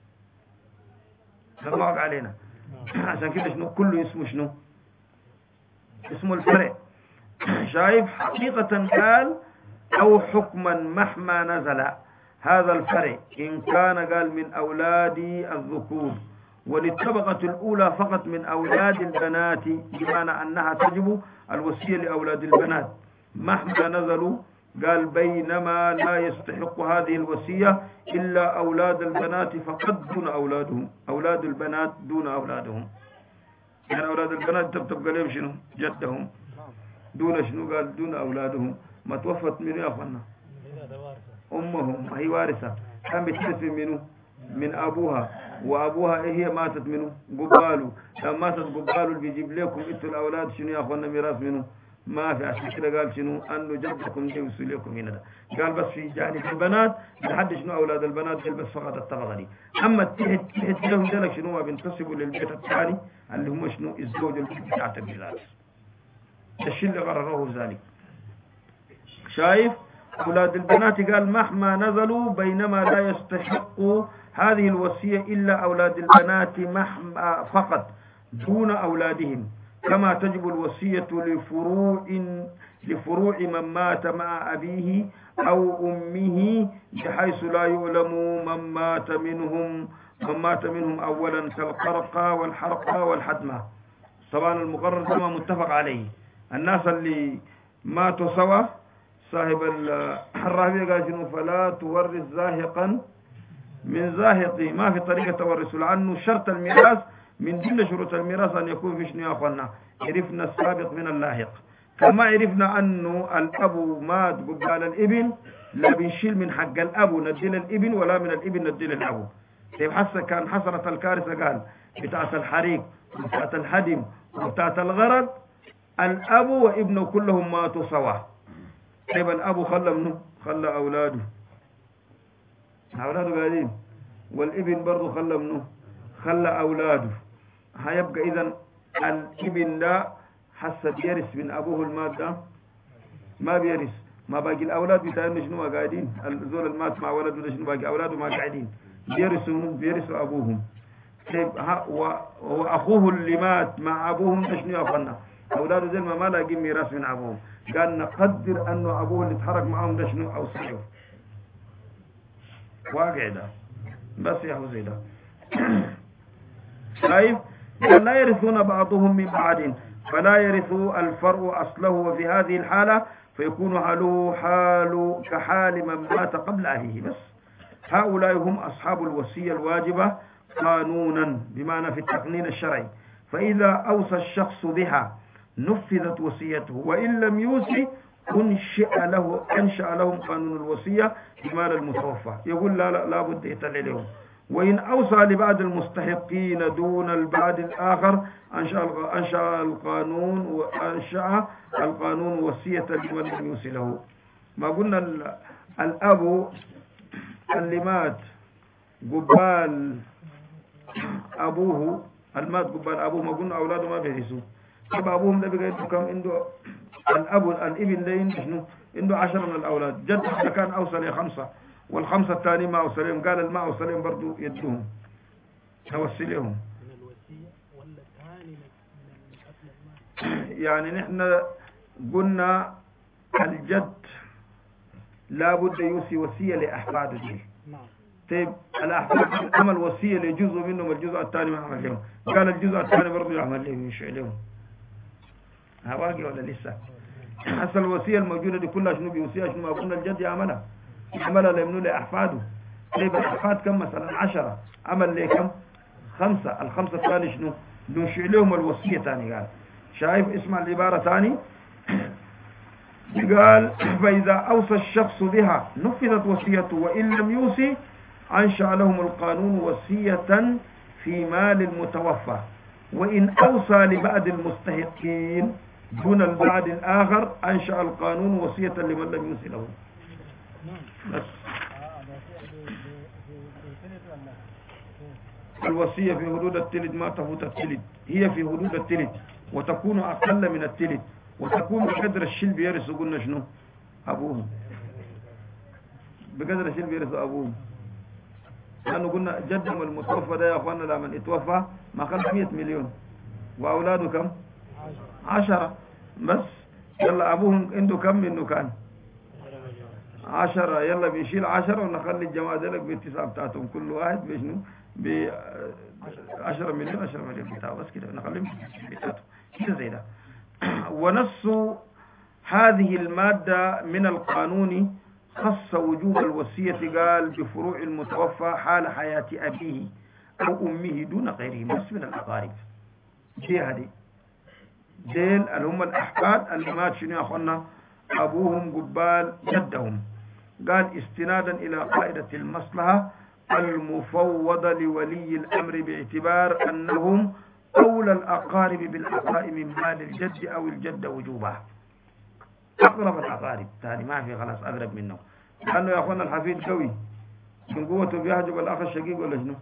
الله علينا. عشان كده شنو كله اسمه شنو؟ اسمه الفرع. شايف؟ حقيقة قال أو حكما مهما نزل هذا الفرع إن كان قال من أولاد الذكور، وللطبقة الأولى فقط من أولاد البنات، بمعنى أنها تجب الوصية لأولاد البنات مهما نزلوا. قال بينما لا يستحق هذه الوصية إلا أولاد البنات فقط دون أولادهم، أولاد البنات دون أولادهم. يعني أولاد البنات تبقى لهم شنو؟ جدهم دون شنو؟ قال دون أولادهم. ما توفت منه يا أخوانا أمهم هي وارثة، كان بترث منه من أبوها، وأبوها هي ماتت منه قباله. لما ماتت قباله اللي بيجيب لكم إنتوا الأولاد شنو يا أخوانا ميراث منه؟ ما في. عشان كده قال شنو؟ أنه جدكم يوصي لكم هنا. قال بس في جانب البنات لحد شنو أولاد البنات بس فقط الطبقة دي. أما تحت لهم ذلك شنو ما بينتسبوا للبيت الثاني اللي هم شنو الزوج البيت بتاعت الميراث. الشيء اللي قرروه ذلك. شايف؟ أولاد البنات قال مهما نزلوا بينما لا يستحق هذه الوصية إلا أولاد البنات مهما فقط دون أولادهم، كما تجب الوصية لفروع من مات مع أبيه أو أمه بحيث لا يعلم من مات منهم أولا كالقرقة والحرقة والحدمة. طبعا المقرر كما متفق عليه. الناس اللي ماتوا سوا صاحب الرابع قال شنو؟ فلا تورث زاهقا من زاهقي، ما في طريقة تورثه، لأنه شرط الميراث من ضمن شروط الميراث أن يكون في شنو يا أخوانا؟ عرفنا السابق من اللاحق. كما عرفنا أنه الأب مات قبال الابن لا بنشيل من حق الأب ندي للابن ولا من الابن ندي للأب. طيب كان حصلت الكارثة قال بتاعت الحريق وبتاعت الحدم وبتاعت الغرق، الأب وابنه كلهم ماتوا سوا. طيب الأب خلى منه؟ خلى أولاده قاعدين، والابن برضه خلى منه؟ خلى أولاده. هيبقى إذن الابن ده حسب يرث من أبوه المادة ما بيرث، ما باقي الأولاد بتاعهم شنو قاعدين؟ الزول المات مع ولده ده شنو باقي؟ أولاده ما قاعدين بيرثوا أبوهم. طيب وأخوه اللي مات مع أبوهم ده شنو يا أخوانا؟ أولاده زي ما لاقين ميراث من أبوهم. قال نقدر أنه أبوه اللي اتحرك معهم ده شنو؟ أوصيه واقع ده بس يا حسين ده. شايف؟ لا يرثون بعضهم من بعض فلا يرث الفرع أصله، وفي هذه الحالة فيكون حاله كحال من مات قبل أهله. بس هؤلاء هم أصحاب الوصية الواجبة قانونا، بمعنى في التقنين الشرعي. فإذا أوصى الشخص بها نفذت وصيته، وإن لم يوصي أنشأ لهم قانون الوصية بمال المتوفى. يقول لا بد يتلي لهم، وإن أوصى لبعض المستحقين دون البعض الآخر أنشأ القانون وصية لمن لم يوصي له. ما قلنا الأب اللي مات قبال أبوه، المات قبال أبوه، ما قلنا أولاده ما بيرثوا. طب أبوهم ده بقى عنده كم؟ عنده الابن ده عنده شنو؟ عنده 10 من الأولاد. جد إذا كان أوصل ل5 والخمسة الثانيين ما أوصل لهم، قال الما أوصل لهم برضه يدهم توصي لهم. يعني نحن قلنا الجد لابد يوصي وصية لأحفاده دي. طيب الأحفاد عمل وصية لجزء منهم، الجزء الثاني ما عمل لهم، قال الجزء الثاني برضه يعمل لهم يشع لهم. هواقي ولا لسه؟ أصل الوصية الموجودة دي كلها شنو بيوصيها؟ شنو ما قلنا الجد يعملها لمنه لأحفاده. طيب الأحفاد كم مثلا 10 عمل ليه كم؟ 5. الخمسة الثاني شنو؟ نشع لهم الوصية ثاني. قال شايف؟ اسمع العبارة ثاني. قال فإذا أوصى الشخص بها نفذت وصيته، وإن لم يوصي أنشأ لهم القانون وصية في مال المتوفى، وإن أوصى لبعض المستحقين دون البعض الآخر أنشأ القانون وصية لمن لم يوصي له. بس الوصية في حدود التلت ما تفوت التلت، هي في حدود التلت وتكون أقل من التلت، وتكون بقدر الشيل بيرث. قلنا شنو؟ أبوهم. بقدر الشيل بيرث أبوهم، لأنه قلنا جدهم المتوفى ده يا أخوانا لما يتوفى ما خلف 100 مليون، وأولاده كم؟ 10 بس. يلا أبوهم عنده كم منه؟ كان 10. يلا بيشيل 10 ونخلي الجماعة ذلك بالتسعة بتاعتهم، كل واحد بشنو؟ ب 10 مليون 10 مليون بتاعه، بس كده نخليهم بتاعته كده زي ده. ونص هذه المادة من القانون خص وجوب الوصية، قال بفروع المتوفى حال حياة أبيه أو أمه دون غيرهم، بس من الأقارب. هذه ديل اللي هم الأحفاد اللي مات شنو يا أخوانا؟ أبوهم قبال جدهم. قال استنادا إلى قاعدة المصلحة المفوضة لولي الأمر باعتبار أنهم أولى الأقارب بالعطاء من مال الجد أو الجد وجوبا. أقرب الأقارب تاني ما في خلاص أقرب منه، لأنه يا أخوانا الحفيد قوي من قوته بيحجب الأخ الشقيق ولا شنو؟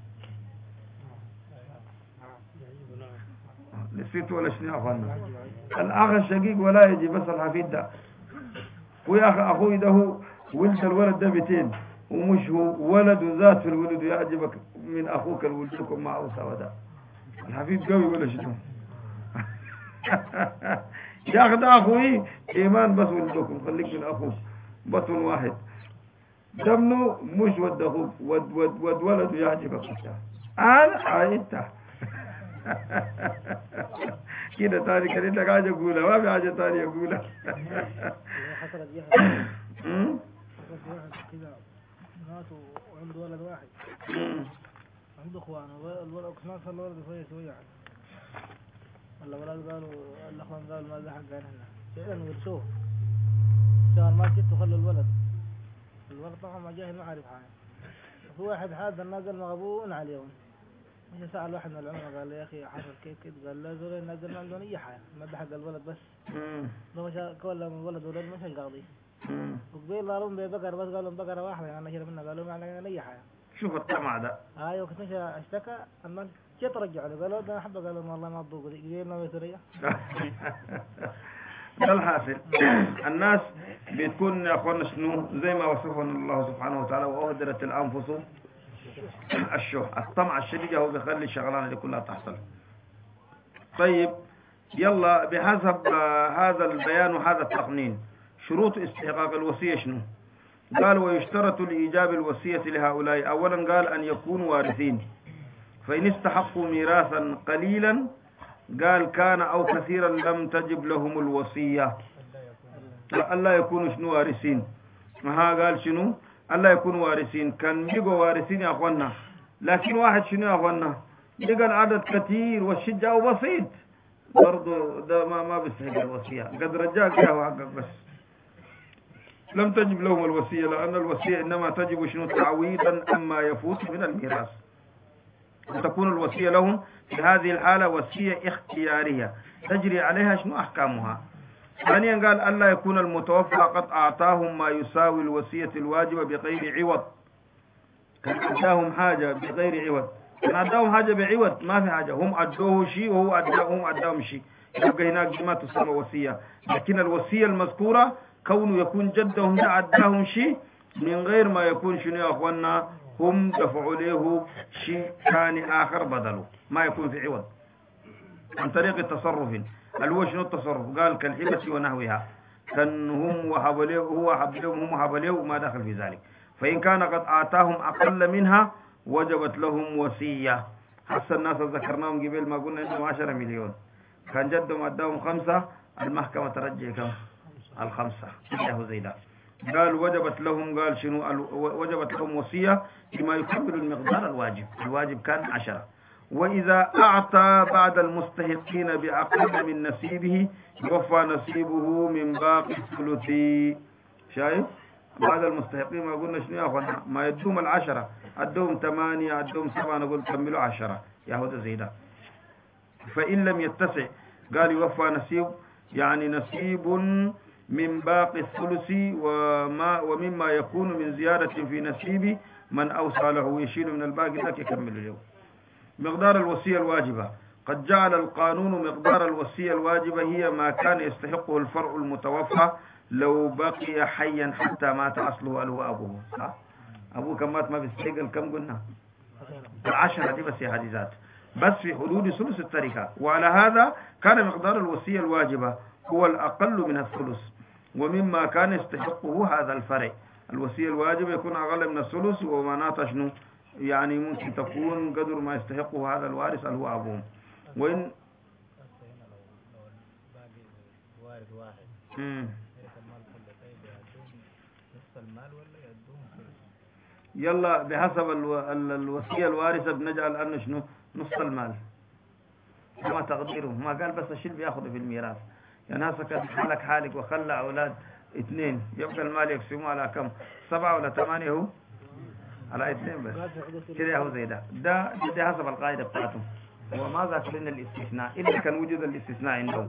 نسيت ولا شنو يا أخوانا؟ الأخ الشقيق ولا يجي، بس الحفيد ده ويا أخي أخوي ده هو ولد الولد ده 200 ومش هو ولد ذات في الولد يعجبك من أخوك الولدكم معه سوا ده. الحفيد قوي ولا شنو؟ يا أخي ده أخوي إيمان بس ولدكم، خليك من أخوك بطن واحد دمنه مش ود أخوك ود ولد يعجبك أنا أنت كده تاني كده لك حاجة أقولها، ما في حاجة تانية أقولها. حصلت دي كده ماتوا وعنده ولد واحد عنده اخوان، الولد كمان صار الولد شوية يعني، ولا ولد قالوا الاخوان قالوا ما ذا حق علينا فعلا ورثوه كان ما جبت وخلوا الولد طبعا ما جاهل ما عارف حاجة. في واحد حاد الناس المغبون عليهم، مش سأل واحد من العلماء قال لي يا اخي حصل كيف كده؟ قال لا زول الناس ما عندهم اي حاجة، ما ده حق الولد بس لو مش كل ولد ولد مش القاضي وقبيل قالوا ببقر بس قالوا بقرة واحدة يعني شيء منها قالوا ما عندنا أي حاجة. شوف الطمع ده. أيوة كنت اشتكى أما جت ترجع له قالوا ده حبة قالوا والله ما تضوق قبيل ما بيسرية. ده الحاصل. الناس بتكون يا أخوانا شنو زي ما وصفنا الله سبحانه وتعالى وأهدرت الأنفس الشح. الطمع الشديد هو بيخلي الشغلانة دي كلها تحصل. طيب يلا بحسب هذا البيان وهذا التقنين شروط استحقاق الوصية شنو؟ قال ويشترط لإيجاب الوصية لهؤلاء أولا قال أن يكونوا وارثين، فإن استحقوا ميراثا قليلا قال كان أو كثيرا لم تجب لهم الوصية. ألا يكونوا شنو وارثين. قال شنو؟ ألا يكونوا وارثين. كان يبقوا وارثين يا أخوانا، لكن واحد شنو يا أخوانا يبقى العدد كثير والشجاع بسيط برضو ده ما بيستحق الوصية، قد رجاك يا حقك بس. لم تجب لهم الوصية، لأن الوصية إنما تجب شنو تعويضا أما يفوت من الميراث، وتكون الوصية لهم في هذه الحالة وصية اختيارية تجري عليها شنو أحكامها. ثانيا قال ألا يكون المتوفى قد أعطاهم ما يساوي الوصية الواجبة بغير عوض، كان أداهم حاجة بغير عوض، كان أداهم حاجة بعوض ما في حاجة، هم أدوه شيء وهو أداهم شيء، يبقى هناك ما تسمى وصية. لكن الوصية المذكورة كونه يكون جدهم ده أداهم شيء من غير ما يكون شنو يا أخوانا هم دفعوا له شيء ثاني آخر بدله، ما يكون في عوض عن طريق التصرف. هو شنو التصرف؟ قال كالحبة ونحوها، كان هم وهب له هو هب لهم هم هب له وما دخل في ذلك. فإن كان قد آتاهم أقل منها وجبت لهم وصية. حس الناس ذكرناهم قبل ما قلنا عندهم 10 مليون، كان جدهم أداهم 5، المحكمة ترجع كم؟ 5 له زي ده. قال وجبت لهم، قال شنو وجبت لهم وصية بما يكمل المقدار الواجب كان 10. وإذا أعطى بعد المستحقين بأقل من نصيبه يوفى نصيبه من باقي الثلث. شايف؟ بعد المستحقين ما قلنا شنو يا أخوانا؟ ما يدوم 10، أدوهم 8، أدوهم 7، نقول كملوا 10 ياخذ زي ده. فإن لم يتسع قال يوفى نصيب، يعني نصيب من باقي الثلث ومما يكون من زيادة في نصيب من أوصى له، ويشيل من الباقي ذاك يكمل اليوم. مقدار الوصية الواجبة، قد جعل القانون مقدار الوصية الواجبة هي ما كان يستحقه الفرع المتوفى لو بقي حيا حتى مات أصله اللي هو أبوه. أبوه كم مات ما بيستحق كم قلنا؟ 10 دي بس يا حديثات، بس في حدود ثلث التركة. وعلى هذا كان مقدار الوصية الواجبة هو الأقل من الثلث، ومما كان يستحقه هذا الفرع. الوصية الواجبة يكون أقل من الثلث، ومعناتها شنو؟ يعني ممكن تكون قدر ما يستحقه هذا الوارث اللي هو أبوهم. وإن يلا بحسب الوصية الوارثة بنجعل أنه شنو؟ نص المال كما تقديره، ما قال بس الشيء بياخذه في الميراث. يعني هسه كان حالك حالك وخلى أولاد 2، يبقى المال يقسموه على كم؟ 7 ولا 8 هو؟ على 2 بس كده هو زي ده حسب القاعدة بتاعته. وما ذاك لنا الاستثناء إلا كان وجود الاستثناء عندهم.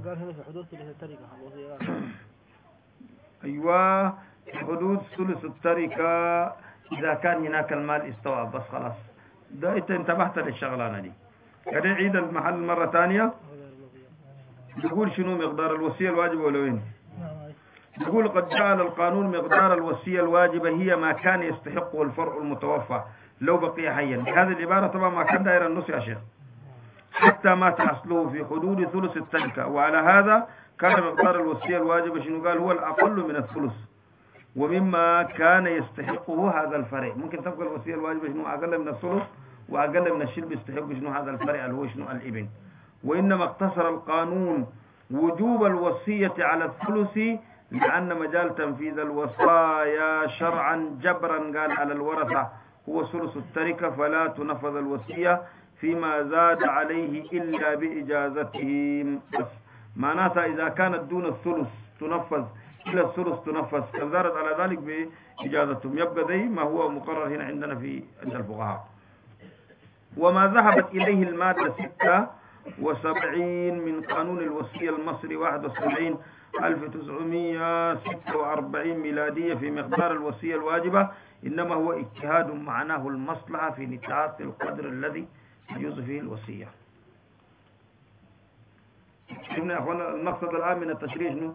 أيوة حدود ثلث التركة إذا كان هناك المال استوى بس خلاص. ده أنت انتبهت للشغلانة دي. كده عيد المحل مرة ثانية. يقول شنو مقدار الوصية الواجبة ولا وين؟ يقول قد جعل القانون مقدار الوصية الواجبة هي ما كان يستحقه الفرع المتوفى لو بقي حيا. هذه العبارة طبعا ما كان داير النص يا شيخ، حتى مات أصله في حدود ثلث التركة. وعلى هذا كان مقدار الوصية الواجبة شنو قال؟ هو الأقل من الثلث، ومما كان يستحقه هذا الفرع. ممكن تبقى الوصية الواجبة شنو أقل من الثلث، وأقل من الشرب يستحق شنو هذا الفرع اللي هو شنو الابن. وإنما اقتصر القانون وجوب الوصية على الثلث لأن مجال تنفيذ الوصايا شرعا جبرا قال على الورثة هو ثلث التركة، فلا تنفذ الوصية فيما زاد عليه إلا بإجازتهم. معناتها إذا كانت دون الثلث تنفذ، إلى الثلث تنفذ، فزارت على ذلك بإجازتهم. يبقى زي ما هو مقرر هنا عندنا عند الفقهاء. وما ذهبت إليه المادة 76 من قانون الوصية المصري 71 1946 ميلادية في مقدار الوصية الواجبة إنما هو اجتهاد معناه المصلحة في نطاق القدر الذي يجوز فيه الوصية. شفنا يا أخوانا المقصد الآن من التشريع شنو؟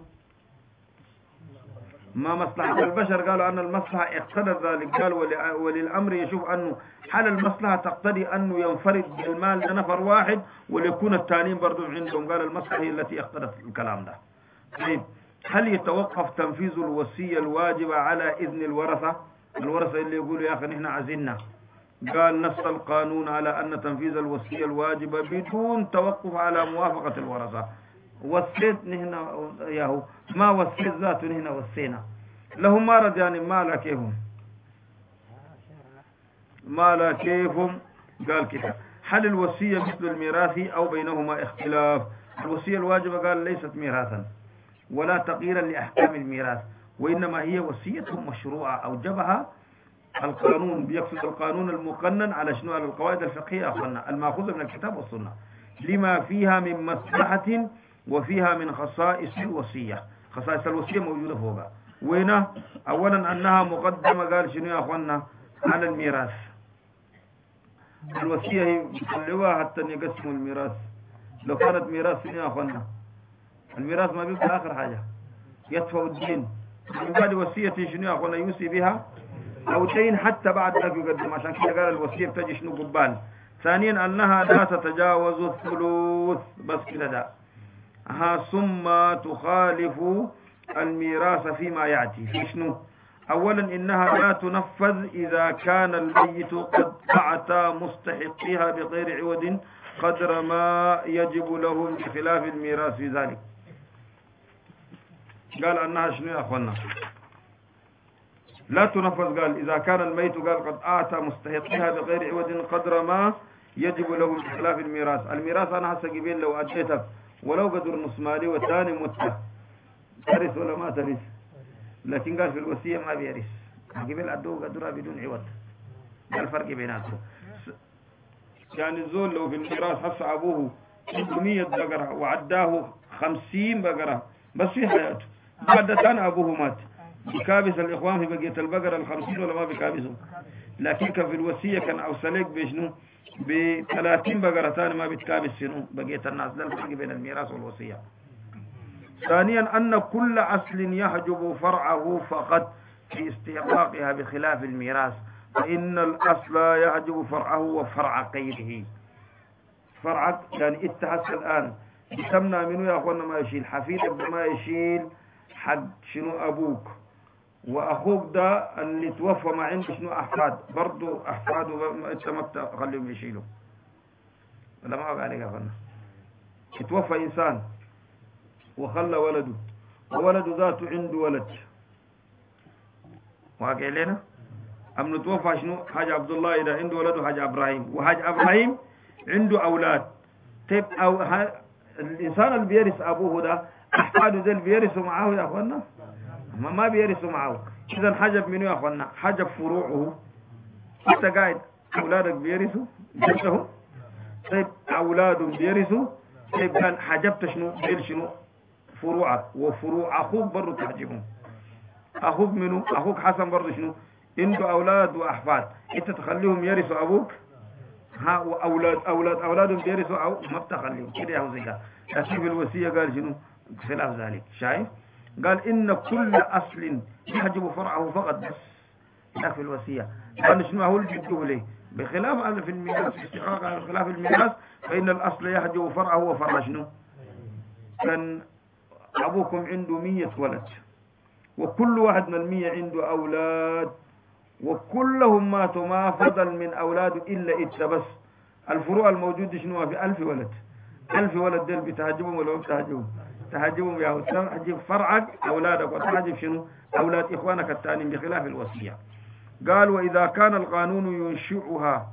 ما مصلحة البشر، قالوا أن المصلحة اقتضى ذلك. قال وللأمر يشوف أنه حال المصلحة تقتضي أنه ينفرد بالمال لنفر واحد وليكون التانيين برضو عندهم. قال المصلحة هي التي اقتضت الكلام ده. طيب هل يتوقف تنفيذ الوصية الواجبة على إذن الورثة اللي يقولوا يا أخي نحن عزلنا؟ قال نص القانون على أن تنفيذ الوصية الواجبة بدون توقف على موافقة الورثة. وصيت نحن ياهو ما وصيت ذاته نحن وصينا لهم ما رد، يعني ما لا كيفهم. قال كده هل الوصية مثل الميراث أو بينهما اختلاف؟ الوصية الواجبة قال ليست ميراثا ولا تغييرا لأحكام الميراث، وإنما هي وصية مشروعة أوجبها القانون، بيقصد القانون المقنن على شنو؟ على القواعد الفقهية أخوانا المأخوذة من الكتاب والسنة، لما فيها من مصلحة وفيها من خصائص الوصية. خصائص الوصية موجودة فوقها وين؟ أولا أنها مقدمة، قال شنو يا أخوانا؟ على الميراث. الوصية هي بيخلوها حتى يقسموا الميراث. لو كانت ميراث شنو يا أخوانا؟ الميراث ما بيبقى آخر حاجة، يدفع الدين من بعد وصية شنو يا أخوانا؟ يوصي بها أو دين حتى بعد ذلك يقدم. عشان كده قال الوصية بتجي شنو؟ قبال. ثانيا أنها لا تتجاوز الثلث، بس كده ده. ثم تخالف الميراث فيما يأتي في شنو؟ أولا إنها لا تنفذ إذا كان الميت قد أعطى مستحقيها بغير عوض قدر ما يجب لهم بخلاف الميراث في ذلك. قال أنها شنو يا أخوانا؟ لا تنفذ. قال إذا كان الميت قال قد أعطى مستحقيها بغير عوض قدر ما يجب لهم بخلاف الميراث. الميراث أنا هسه قبيل لو أديتك ولو قدر نص مالي والثاني مت، ترث ولا ما ترث؟ لكن قال في الوصية ما بيرث، قبل أدوه قدرها بدون عوض. ده الفرق بيناتهم. يعني الزول لو في الميراث حص أبوه 100 بقرة وعداه 50 بقرة بس في حياته، بعد ثاني أبوه مات، بكابس الإخوان في بقية البقرة 50 ولا ما بكابسهم؟ لكن كان في الوصية كان أوصلك بشنو؟ ب30 بقرة ثاني ما بتكابس شنو؟ بقية الناس. ده الفرق بين الميراث والوصية. ثانيا أن كل أصل يحجب فرعه فقط في استحقاقها بخلاف الميراث، فإن الأصل يحجب فرعه وفرع غيره. فرعك يعني اتحس الآن بسمنا منه يا أخوانا ما يشيل حفيدك ما يشيل حد شنو أبوك، وأخوك ده اللي توفى ما عنده شنو أحفاد، برضو أحفاده أنت ما تخليهم يشيلوا ولا ما أقول عليك يا أخوانا؟ يتوفى إنسان وخلى ولده وولده ذاته عنده ولد، واقع لنا أم نتوفى شنو؟ حاج عبد الله إذا عنده ولده حاج إبراهيم، وحاج إبراهيم عنده أولاد. طيب أو الإنسان اللي بيرث أبوه ده أحفاده ذل بيرثوا معه يا أخوانا؟ ما بيرثوا معه. إذا حجب منه يا أخوانا؟ حجب فروعه. أنت قاعد أولادك بيرثوا جدهم، طيب أولادهم بيرثوا، طيب كان حجبت شنو؟ بير شنو؟ فروعك وفروع أخوك برضو تحجبهم. أخوك منه؟ أخوك حسن برضو شنو؟ عنده أولاد وأحفاد، أنت تخليهم يرثوا أبوك؟ ها أولادهم بيرثوا أو ما بتخليهم كده يا وزيكا. لكن في الوصية قال شنو؟ خلاف ذلك. شايف؟ قال إن كل أصل يحجب فرعه فقط بس. لا في الوصية قال شنو هو اللي جده ليه؟ بخلاف هذا في الميراث، استحقاق على خلاف الميراث، فإن الأصل يحجب فرعه وفرع شنو؟ كان أبوكم عنده 100 ولد وكل واحد من 100 عنده أولاد وكلهم ماتوا، ما فضل من أولاده إلا إنت بس. الفروع الموجودة شنو؟ في 1000 ولد. 1000 ولد دول بتهجبهم ولا ما بتهجبهم؟ تهجبهم يا أستاذ. تهجب فرعك أولادك وتهجب شنو؟ أولاد إخوانك الثانيين بخلاف الوصية. قال وإذا كان القانون ينشئها،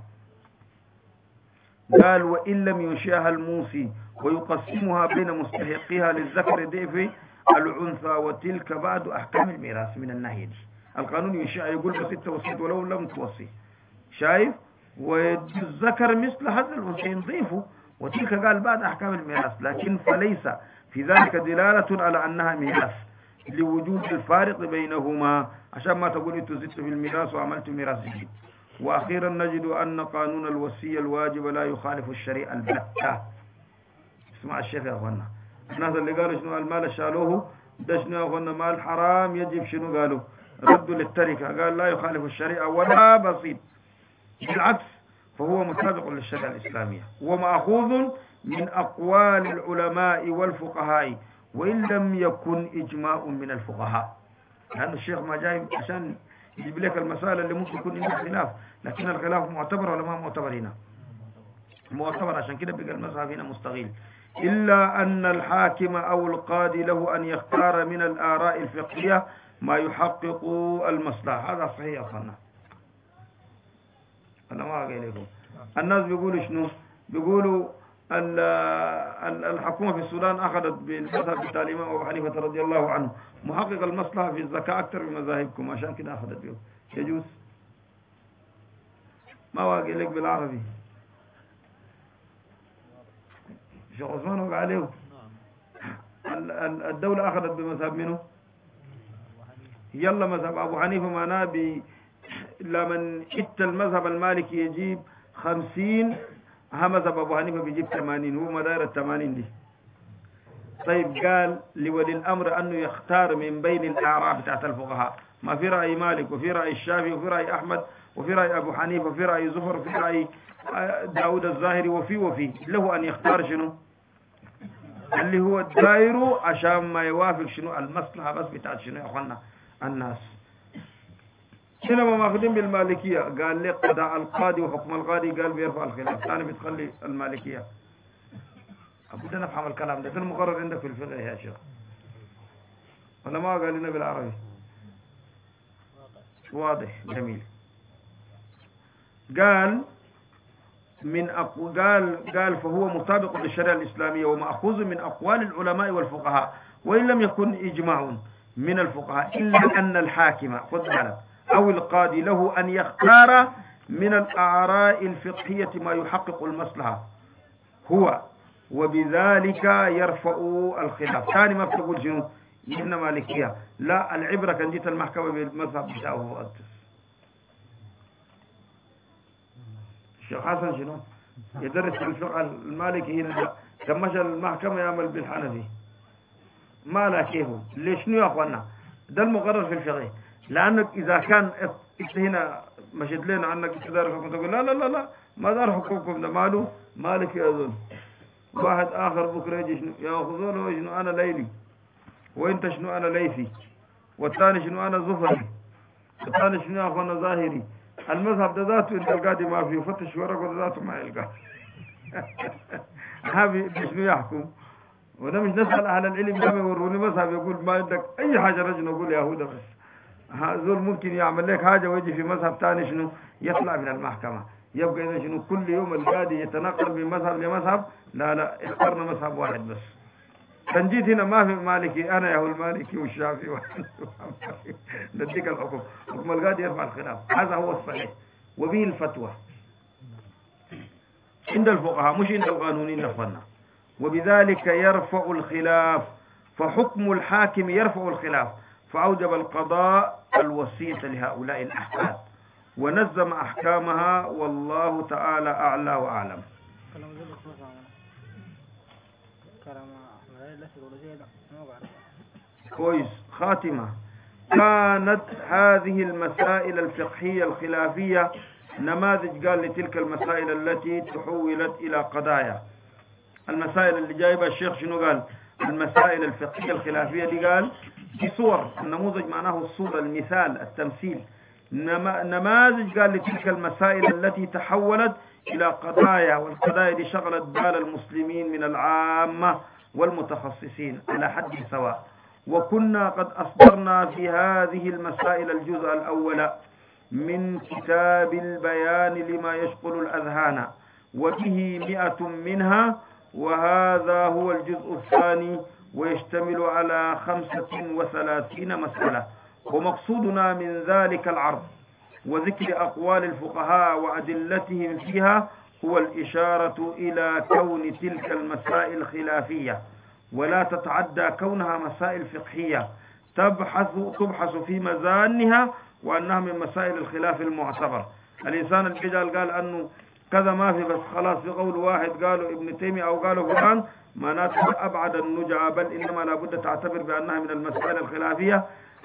قال وإن لم ينشئها الموصي ويقسمها بين مستحقيها للذكر ضعف الأنثى، وتلك بعد أحكام الميراث من الناحية دي. القانون ينشئها يقول بس انت وصيت ولو لم توصي. شايف؟ والذكر مثل هذا الأنثيين ضيفه، وتلك قال بعد أحكام الميراث، لكن فليس في ذلك دلالة على أنها ميراث لوجود الفارق بينهما، عشان ما تقول انتوا زدت في الميراث وعملت ميراث جديد. وأخيرا نجد أن قانون الوصية الواجب لا يخالف الشريعة البتة. اسمع الشيخ يا أخوانا، الناس اللي قالوا شنو المال شالوه ده شنو يا أخوانا؟ مال حرام يجب شنو؟ قالوا ردوا للتركة. قال لا يخالف الشريعة ولا بسيط، بالعكس فهو مطابق للشريعة الإسلامية ومأخوذ من أقوال العلماء والفقهاء، وإن لم يكن إجماع من الفقهاء. لأن الشيخ ما جاي عشان يجيب لك المسائل اللي ممكن يكون عندها خلاف، لكن الخلاف معتبر ولا ما معتبر؟ هنا معتبر، عشان كده بقى المذهب هنا مستغيل. إلا أن الحاكم أو القاضي له أن يختار من الآراء الفقهية ما يحقق المصلحة. هذا صحيح يا أخوانا، أنا ما أقول لكم. الناس بيقولوا شنو؟ بيقولوا الحكومة في السودان أخذت بالمذهب بتاع الإمام أبو حنيفة رضي الله عنه، محقق المصلحة في الزكاة أكثر من مذاهبكم، عشان كده أخذت به. يجوز؟ ما واقع لك بالعربي شيخ عثمان وقع عليه. الدولة أخذت بمذهب منه؟ يلا مذهب أبو حنيفة معناه لمن ات المذهب المالكي يجيب 50، مذهب أبو حنيفة بيجيب 80، هو مدار 80 دي. طيب قال لولي الأمر أنه يختار من بين الأعراف بتاعت الفقهاء، ما في رأي مالك وفي رأي الشافعي وفي رأي أحمد وفي رأي أبو حنيفة وفي رأي زفر وفي رأي داود الظاهري وفي له أن يختار شنو اللي هو الدائر عشان ما يوافق شنو المصلحة بس بتاعت شنو يا أخوانا الناس. هنا ما ماخذين بالمالكية، قال لي قضاء القاضي وحكم القاضي قال بيرفع الخلاف، ثاني بتخلي المالكية. بدنا نفهم الكلام ده المقرر عندك في الفقه يا شيخ ولا ما قال لنا بالعربي؟ واضح جميل. قال قال فهو مطابق للشريعة الإسلامية ومأخوذ من أقوال العلماء والفقهاء، وإن لم يكن إجماع من الفقهاء إلا أن الحاكم خذ بالك أو القاضي له أن يختار من الآراء الفقهية ما يحقق المصلحة هو، وبذلك يرفع الخلاف. ثاني ما بتقول شنو إحنا مالكية، لا العبرة كان جيت المحكمة بالمذهب بتاعه. الشيخ حسن شنو يدرس الفقه المالكي هنا، كم مشى المحكمة يعمل بالحنفي ما لا كيف ليش شنو يا أخوانا؟ ده المقرر في الفقه، لأنك إذا كان هنا مشيت لنا عنك تدار حكم تقول لا لا لا لا ما دار حكمكم ده ماله مالك يا ذول. واحد آخر بكرة يجي شنو يأخذونه شنو أنا ليلي وإنت شنو أنا ليثي، والثاني شنو أنا زفري، والثاني شنو يا أخوانا ظاهري. المذهب ده ذاته انت القاضي ما فيه، فتش ورقه ذاته ما يلقى. هذا شنو يحكم؟ وده مش نسأل أهل العلم ده يوروني مذهب يقول ما عندك أي حاجة رجل نقول يهودا بس. هذول ممكن يعمل لك حاجة ويجي في مذهب ثاني شنو يطلع من المحكمة، يبقى إذا شنو كل يوم القاضي يتنقل من مذهب لمذهب. لا اخترنا مذهب واحد بس. كان جيت هنا ما في مالكي، أنا يهو المالكي والشافعي نديك الحكم، حكم القاضي يرفع الخلاف، هذا هو الصحيح وبه الفتوى عند الفقهاء مش عند القانونيين أخوانا. وبذلك يرفع الخلاف، فحكم الحاكم يرفع الخلاف، فأوجب القضاء الوصية لهؤلاء الأحكام ونظم أحكامها، والله تعالى أعلى وأعلم. كويس. خاتمة. كانت هذه المسائل الفقهية الخلافية نماذج قال لتلك المسائل التي تحولت إلى قضايا. المسائل اللي جايبها الشيخ شنو قال؟ المسائل الفقهية الخلافية دي قال في صور، النموذج معناه الصورة، المثال، التمثيل. نماذج قال لتلك المسائل التي تحولت إلى قضايا، والقضايا دي شغلت بال المسلمين من العامة والمتخصصين على حد سواء. وكنا قد أصدرنا في هذه المسائل الجزء الأول من كتاب البيان لما يشغل الأذهان، وبه 100 منها، وهذا هو الجزء الثاني ويشتمل على 35 مسألة. ومقصودنا من ذلك العرض وذكر أقوال الفقهاء وأدلتهم فيها هو الإشارة إلى كون تلك المسائل خلافية، ولا تتعدى كونها مسائل فقهية تبحث في مزانها، وأنها من مسائل الخلاف المعتبر. الإنسان الرجال قال أنه كذا ما في بس خلاص في قول واحد قالوا ابن تيمية أو قالوا فلان معناته أبعد النجعة، بل إنما لابد تعتبر بأنها من المسائل الخلافية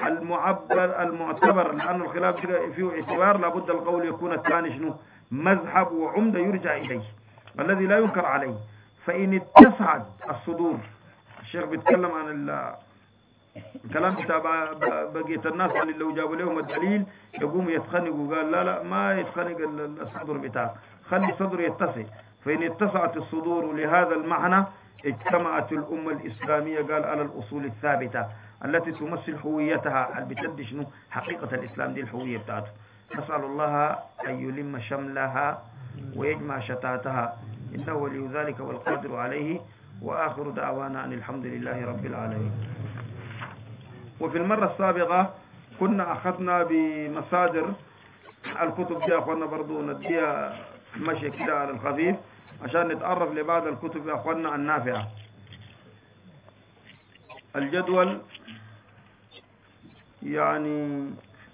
المعتبر، لأن الخلاف فيه اعتبار لابد القول يكون الثاني شنو مذهب وعمدة يرجع إليه الذي لا ينكر عليه. فإن اتسعت الصدور، الشيخ بيتكلم عن الكلام بتاع بقية الناس اللي لو جابوا لهم الدليل يقوم يتخنقوا، قال لا ما يتخنق الصدر بتاعه، خلي الصدر يتسع. فإن اتسعت الصدور لهذا المعنى اجتمعت الأمة الإسلامية قال على الأصول الثابتة التي تمثل هويتها، بتد شنو حقيقة الإسلام دي الهوية بتاعته. نسأل الله أن يلم شملها ويجمع شتاتها إنه ولي ذلك والقادر عليه. وآخر دعوانا أن الحمد لله رب العالمين. وفي المرة السابقة كنا أخذنا بمصادر الكتب دي أخوانا برضو نديها مشي كده على الخفيف عشان نتعرف لبعض الكتب يا أخوانا النافعة. الجدول يعني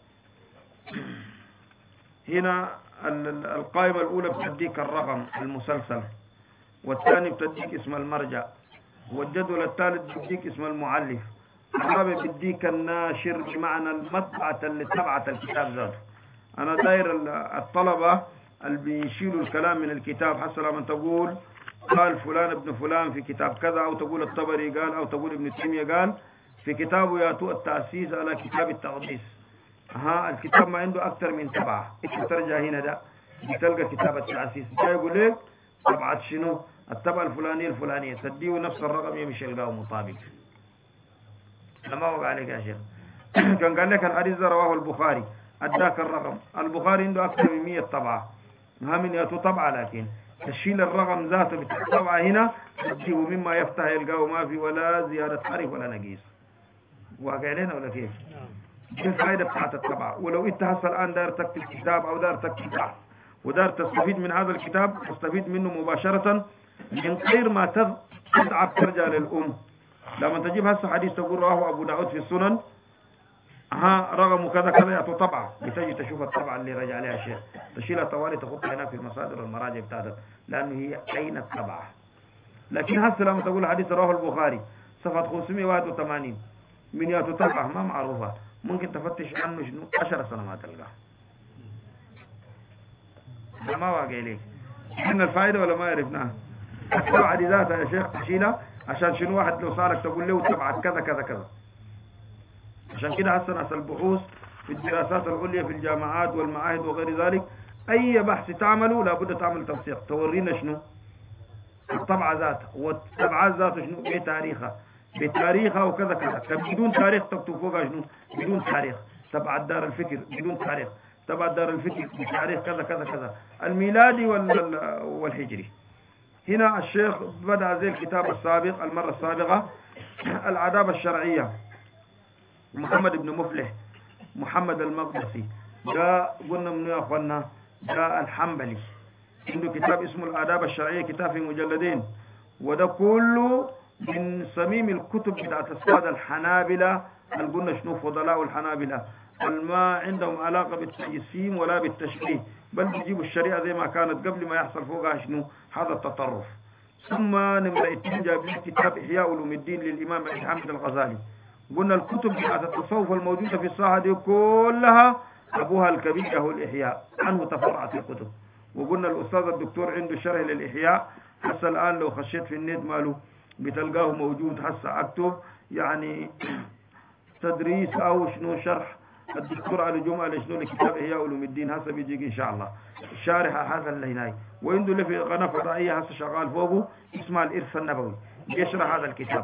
هنا القائمة الأولى بتديك الرقم المسلسل، والثاني بتديك اسم المرجع، والجدول الثالث بتديك اسم المؤلف، الرابع بتديك الناشر بمعنى المطبعة اللي تبعت الكتاب ذاته. أنا داير الطلبة اللي بيشيلوا الكلام من الكتاب حتى لما تقول قال فلان ابن فلان في كتاب كذا، أو تقول الطبري قال، أو تقول ابن تيمية قال في كتابه ياتوا التأسيس على كتاب التقديس. الكتاب ما عنده أكثر من تبعة، إنت ترجع هنا ده بتلقى كتاب التأسيس جاي يقول لك تبعت شنو التبعة الفلانية الفلانية، تديه نفس الرقم يمشي يلقاه مطابق. لما وقع عليك يا شيخ كان قال لك الحديث ده رواه البخاري، أداك الرقم، البخاري عنده أكثر من 100 طبعة، ما من ياتوا طبعة، لكن تشيل الرقم ذاته بالطبعة هنا تديه مما يفتح يلقاه ما في ولا زيادة حرف ولا نقيص. واقع لنا ولا كيف؟ دي الفائدة بتاعت الطبعة. ولو انت هسه الآن دار تكتب كتاب أو دار تكتب بحث ودار تستفيد من هذا الكتاب، تستفيد منه مباشرة من غير ما تتعب ترجع للأم. لما تجيب هسه حديث تقول رواه أبو داود في السنن رقم كذا كذا يعطوا طبعة، بتجي تشوف الطبعة اللي رجع عليها شيء تشيلها طوالي تحطها هناك في المصادر والمراجع بتاعتك، لأنه هي أين الطبعة. لكن هسه لما تقول حديث رواه البخاري صفحة 581 من ياتوا طبعة ما معروفة، ممكن تفتش عنه شنو 10 سنة ما تلقاه. ما واقع ليك إحنا الفائدة ولا ما عرفناها؟ الطبعة دي ذاتها يا شيخ تشيلها عشان شنو واحد لو صارك تقول له طبعة كذا كذا كذا. عشان كده هسه ناس البحوث في الدراسات العليا في الجامعات والمعاهد وغير ذلك أي بحث تعمله لابد تعمل توثيق، تورينا شنو الطبعة ذاتها، والطبعات ذاتها شنو بتاريخها وكذا كذا. بدون تاريخ تكتب فوقها شنو بدون تاريخ، تبع دار الفكر بدون تاريخ، تبع دار الفكر بتاريخ كذا كذا كذا الميلادي والهجري. هنا الشيخ بدأ زي الكتاب السابق المرة السابقة الآداب الشرعية، محمد بن مفلح محمد المقدسي جاء قلنا منه يا أخوانا جاء الحنبلي عنده كتاب اسمه الآداب الشرعية، كتاب في مجلدين، وده كله من صميم الكتب بتاعت السادة الحنابلة اللي قلنا شنو فضلاء الحنابلة ما عندهم علاقة بالتجسيم ولا بالتشبيه، بل بيجيبوا الشريعة زي ما كانت قبل ما يحصل فوقها شنو هذا التطرف. ثم نمرة 2 جاب لي كتاب إحياء علوم الدين للإمام أبي حامد الغزالي. قلنا الكتب بتاعت التصوف الموجودة في الساحة دي كلها أبوها الكبير هو الإحياء، عنه تفرعت الكتب. وقلنا الأستاذ الدكتور عنده شرح للإحياء، هسه الآن لو خشيت في النت ماله بتلقاه موجود. هسه أكتب يعني تدريس أو شنو شرح الدكتور علي جمعة لشنو لكتاب إحياء علوم الدين، هسه بيجيك إن شاء الله شارح هذا اللي هناي. وعنده اللي في قناة فضائية هسه شغال فوقه اسمها الإرث النبوي يشرح هذا الكتاب.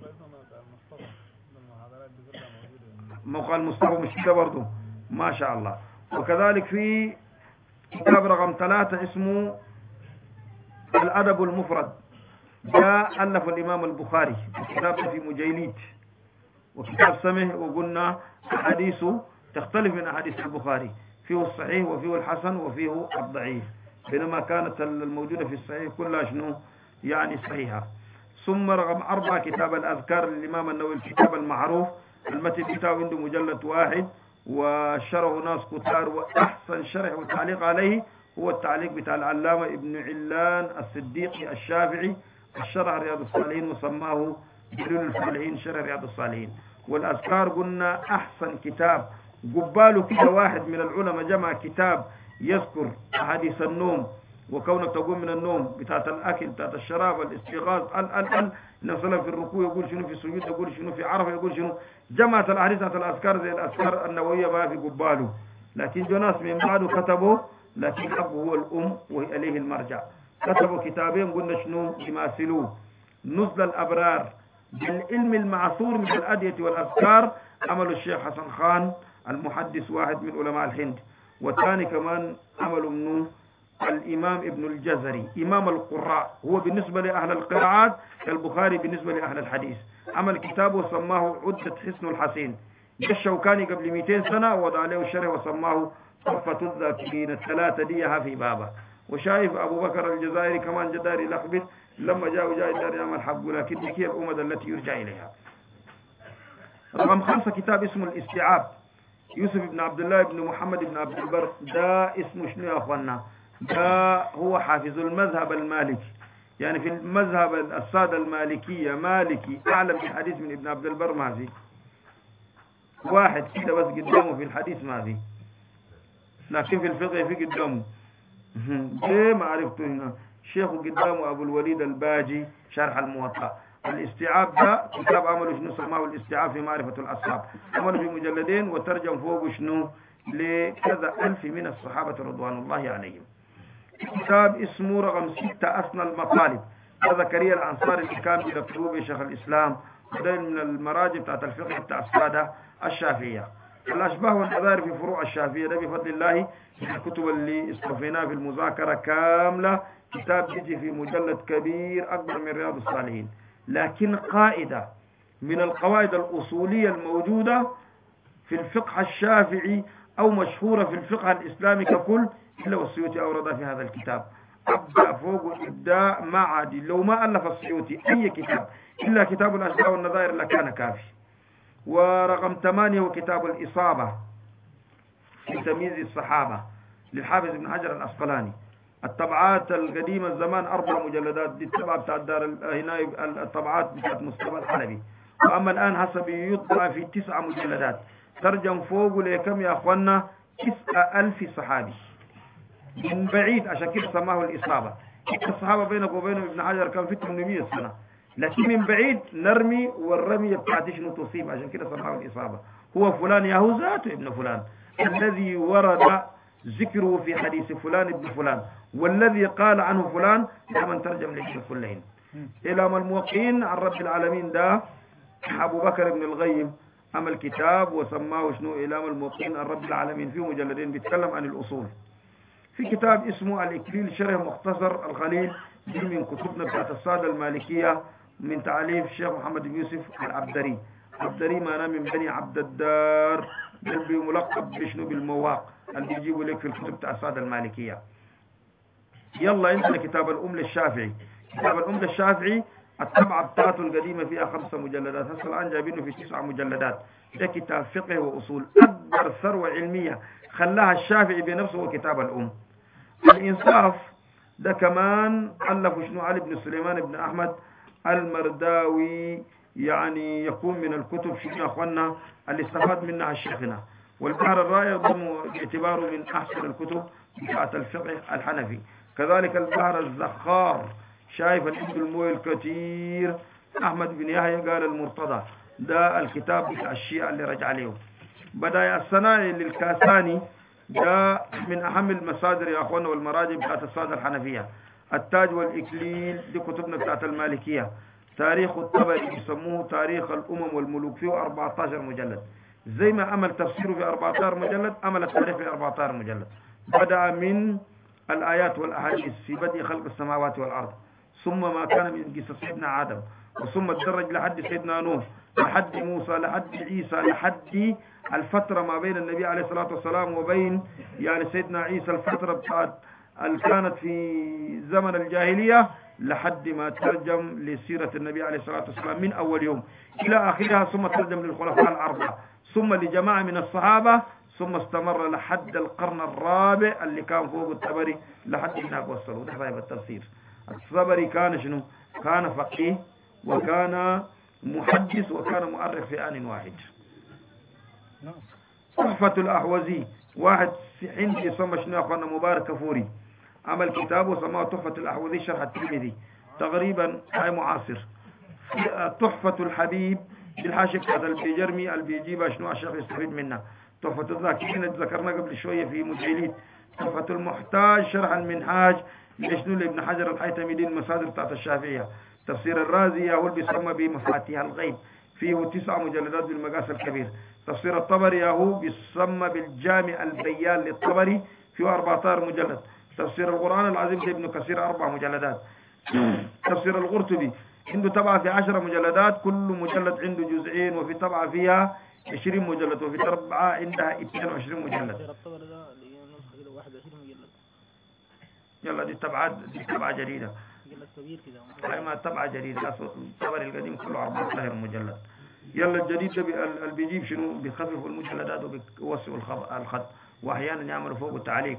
موقع المصطفى مش كده برضه ما شاء الله. وكذلك في كتاب رقم 3 اسمه الأدب المفرد، جاء ألف الإمام البخاري كتاب في مجيليد، وكتاب سمه وقلنا أحاديثه تختلف من أحاديث البخاري، فيه الصحيح وفيه الحسن وفيه الضعيف، بينما كانت الموجودة في الصحيح كلها شنو يعني صحيحة. ثم رقم 4 كتاب الأذكار للإمام النووي، الكتاب المعروف المتن بتاعه عنده مجلد واحد وشرحه ناس كتار، وأحسن شرح وتعليق عليه هو التعليق بتاع العلامة ابن علان الصديقي الشافعي، الشرح رياض الصالحين وسماه دليل الفالحين شرح رياض الصالحين. والأذكار قلنا أحسن كتاب قباله كده واحد من العلماء جمع كتاب يذكر أحاديث النوم وكونك تقوم من النوم بتاعت الأكل بتاعت الشراب الاستيقاظ نصلا في الركوع يقول شنو، في السجود يقول شنو، في عرفة يقول شنو، جمعت الأحاديث بتاعت الأذكار زي الأذكار النووية ما في قباله. لكن جو ناس من بعده كتبوا، لكن أبو هو الأم وهي إليه المرجع، كتبوا كتابين قلنا شنو يماثلوه، نزل الأبرار بالعلم المعثور من الأدية والأذكار، عمل الشيخ حسن خان المحدث واحد من علماء الهند، والثاني كمان عملوا منه الإمام ابن الجزري إمام القراء، هو بالنسبة لأهل القراءات كالبخاري بالنسبة لأهل الحديث. عمل كتابه وسماه عدة حسن الحسين. الشوكاني قبل 200 سنة وضع عليه الشرح وسماه تحفة الذاكرين. الثلاثة ديها في بابه. وشايف أبو بكر الجزائري كمان جداري لخبث لما جاء دار يعمل حقه، لكن هي الأمة التي يرجع إليها. رقم 5 كتاب اسمه الاستيعاب، يوسف بن عبد الله بن محمد بن عبد البر. ده اسمه شنو يا أخوانا؟ ده هو حافظ المذهب المالكي، يعني في المذهب السادة المالكية مالكي أعلم في الحديث من ابن عبد البر ما في واحد كده بس قدامه في الحديث ما في، لكن في الفقه في قدامه. ليه ما عرفته هنا؟ شيخه قدامه أبو الوليد الباجي شرح الموطأ. الاستيعاب ده كتاب عمله شنو سماه الاستيعاب في معرفة الأصحاب، عمله في مجلدين وترجم فوقه شنو لكذا ألف من الصحابة رضوان الله عليهم. كتاب اسمه رقم 6 أسنى المطالب، زكريا الأنصاري اللي كان بيكتبوه بشيخ الإسلام، وده من المراجع بتاعت الفقه بتاع السادة الشافعية. الأشباه والنظائر في فروع الشافعية ده بفضل الله الكتب اللي استوفيناها في المذاكرة كاملة، كتاب يجي في مجلد كبير أكبر من رياض الصالحين، لكن قاعدة من القواعد الأصولية الموجودة في الفقه الشافعي أو مشهورة في الفقه الإسلامي ككل إلا والسيوطي أوردها في هذا الكتاب. أبدأ فوق إبداع ما عادي، لو ما ألف السيوطي أي كتاب إلا كتاب الأشباه والنظائر لكان كافي. ورقم 8 هو كتاب الإصابة في تمييز الصحابة للحافظ ابن حجر الأسقلاني. الطبعات القديمة الزمان 4 مجلدات، دي الطبعة بتاعت دار هنا الطبعات بتاعت مصطفى الحلبي. وأما الآن حسب يطبع في 9 مجلدات، ترجم فوق لكم يا أخوانا 9000 صحابي من بعيد، عشان كده سماه الإصابة. الصحابة بينك وبين ابن حجر كان في 800 سنة، لكن من بعيد نرمي والرمية بتاعتي شنو تصيب، عشان كده سماه الإصابة. هو فلان ياهو ذاته ابن فلان الذي ورد ذكره في حديث فلان ابن فلان، والذي قال عنه فلان دائما ترجم لابن كلين. إلى الموقعين عن رب العالمين ده أبو بكر بن الغيم عمل كتاب وسماه شنو إلام الموقعين عن رب العالمين، فيه مجلدين بيتكلم عن الأصول. في كتاب اسمه الإكليل شرح مختصر الخليل، دي من كتبنا بتاعت السادة المالكية من تعليف الشيخ محمد بن يوسف العبدري. عبدري معناه من بني عبد الدار، بملقب بشنو بالمواق اللي بيجيبوا لك في الكتب بتاع السادة المالكية. يلا عندنا كتاب الأم للشافعي. كتاب الأم للشافعي الطبعة بتاعته القديمة فيها 5 مجلدات، هسه الآن جايبينه في 9 مجلدات. ده كتاب فقه وأصول، أكبر ثروة علمية خلاها الشافعي بنفسه هو كتاب الأم. الإنصاف ده كمان ألف شنو علي بن سليمان بن أحمد المرداوي، يعني يكون من الكتب شنو أخوانا اللي استفاد منها الشيخنا. والبحر الرائع ضمن باعتباره من أحسن الكتب بتاعت الفقه الحنفي. كذلك البحر الزخار، شايف الابن الموي الكثير أحمد بن يحيى قال المرتضى، ده الكتاب بتاع الشيعة اللي رجع عليه. بداية الصناعي للكاساني ده من أهم المصادر يا أخوانا والمراجع بتاعت السادة الحنفية. التاج والإكليل دي كتبنا بتاعت المالكية. تاريخ الطبري بيسموه تاريخ الأمم والملوك، فيه 14 مجلد. زي ما عمل تفسيره في 14 مجلد عمل التاريخ في 14 مجلد. بدأ من الآيات والأحاديث في بدء خلق السماوات والأرض، ثم ما كان من قصة سيدنا آدم، وثم تدرج لحد سيدنا نوح، لحد موسى، لحد عيسى، لحد الفترة ما بين النبي عليه الصلاة والسلام وبين يعني سيدنا عيسى، الفترة بتاعت اللي كانت في زمن الجاهلية، لحد ما ترجم لسيرة النبي عليه الصلاة والسلام من أول يوم إلى آخرها، ثم ترجم للخلفاء الأربعة، ثم لجماعة من الصحابة، ثم استمر لحد القرن الرابع اللي كان فوق الطبري لحد هناك وصلوا. ده صاحب التفسير. الطبري كان شنو؟ كان فقيه وكان محدث وكان مؤرخ في آن واحد. تحفة الأحوزي، واحد حين يسمى شنو أخوانا مبارك كفوري، عمل كتابه سماه تحفة الأحوزي شرح الترمذي، تقريبا هاي معاصر. تحفة الحبيب بالحاشية بتاعت البيجرمي اللي بيجيبها شنو الشيخ يستفيد منها. تحفة الذاكرين ذكرنا قبل شوية في مجيليد. تحفة المحتاج شرح المنهاج لشنو لابن حجر الحيثمي، دي المصادر بتاعت الشافعية. تفسير الرازي هو اللي بيسمى بمفاتيح الغيب، فيه 9 مجلدات بالمقاس الكبير. تفسير الطبري هو بيسمى بالجامع البيان للطبري، فيه 14 مجلد. تفسير القرآن العظيم لابن كثير 4 مجلدات. تفسير القرطبي عنده طبعة في 10 مجلدات، كل مجلد عنده جزئين، وفي طبعة فيها 20 مجلد، وفي طبعة عندها 22 مجلد. يلا دي طبعة جديدة، ما طبعة جديدة، الطبر القديم كله 14 مجلد. يلا الجديد ده اللي بيجيب شنو، بيخففوا المجلدات وبيوسعوا الخط، واحيانا يعملوا فوق التعليق.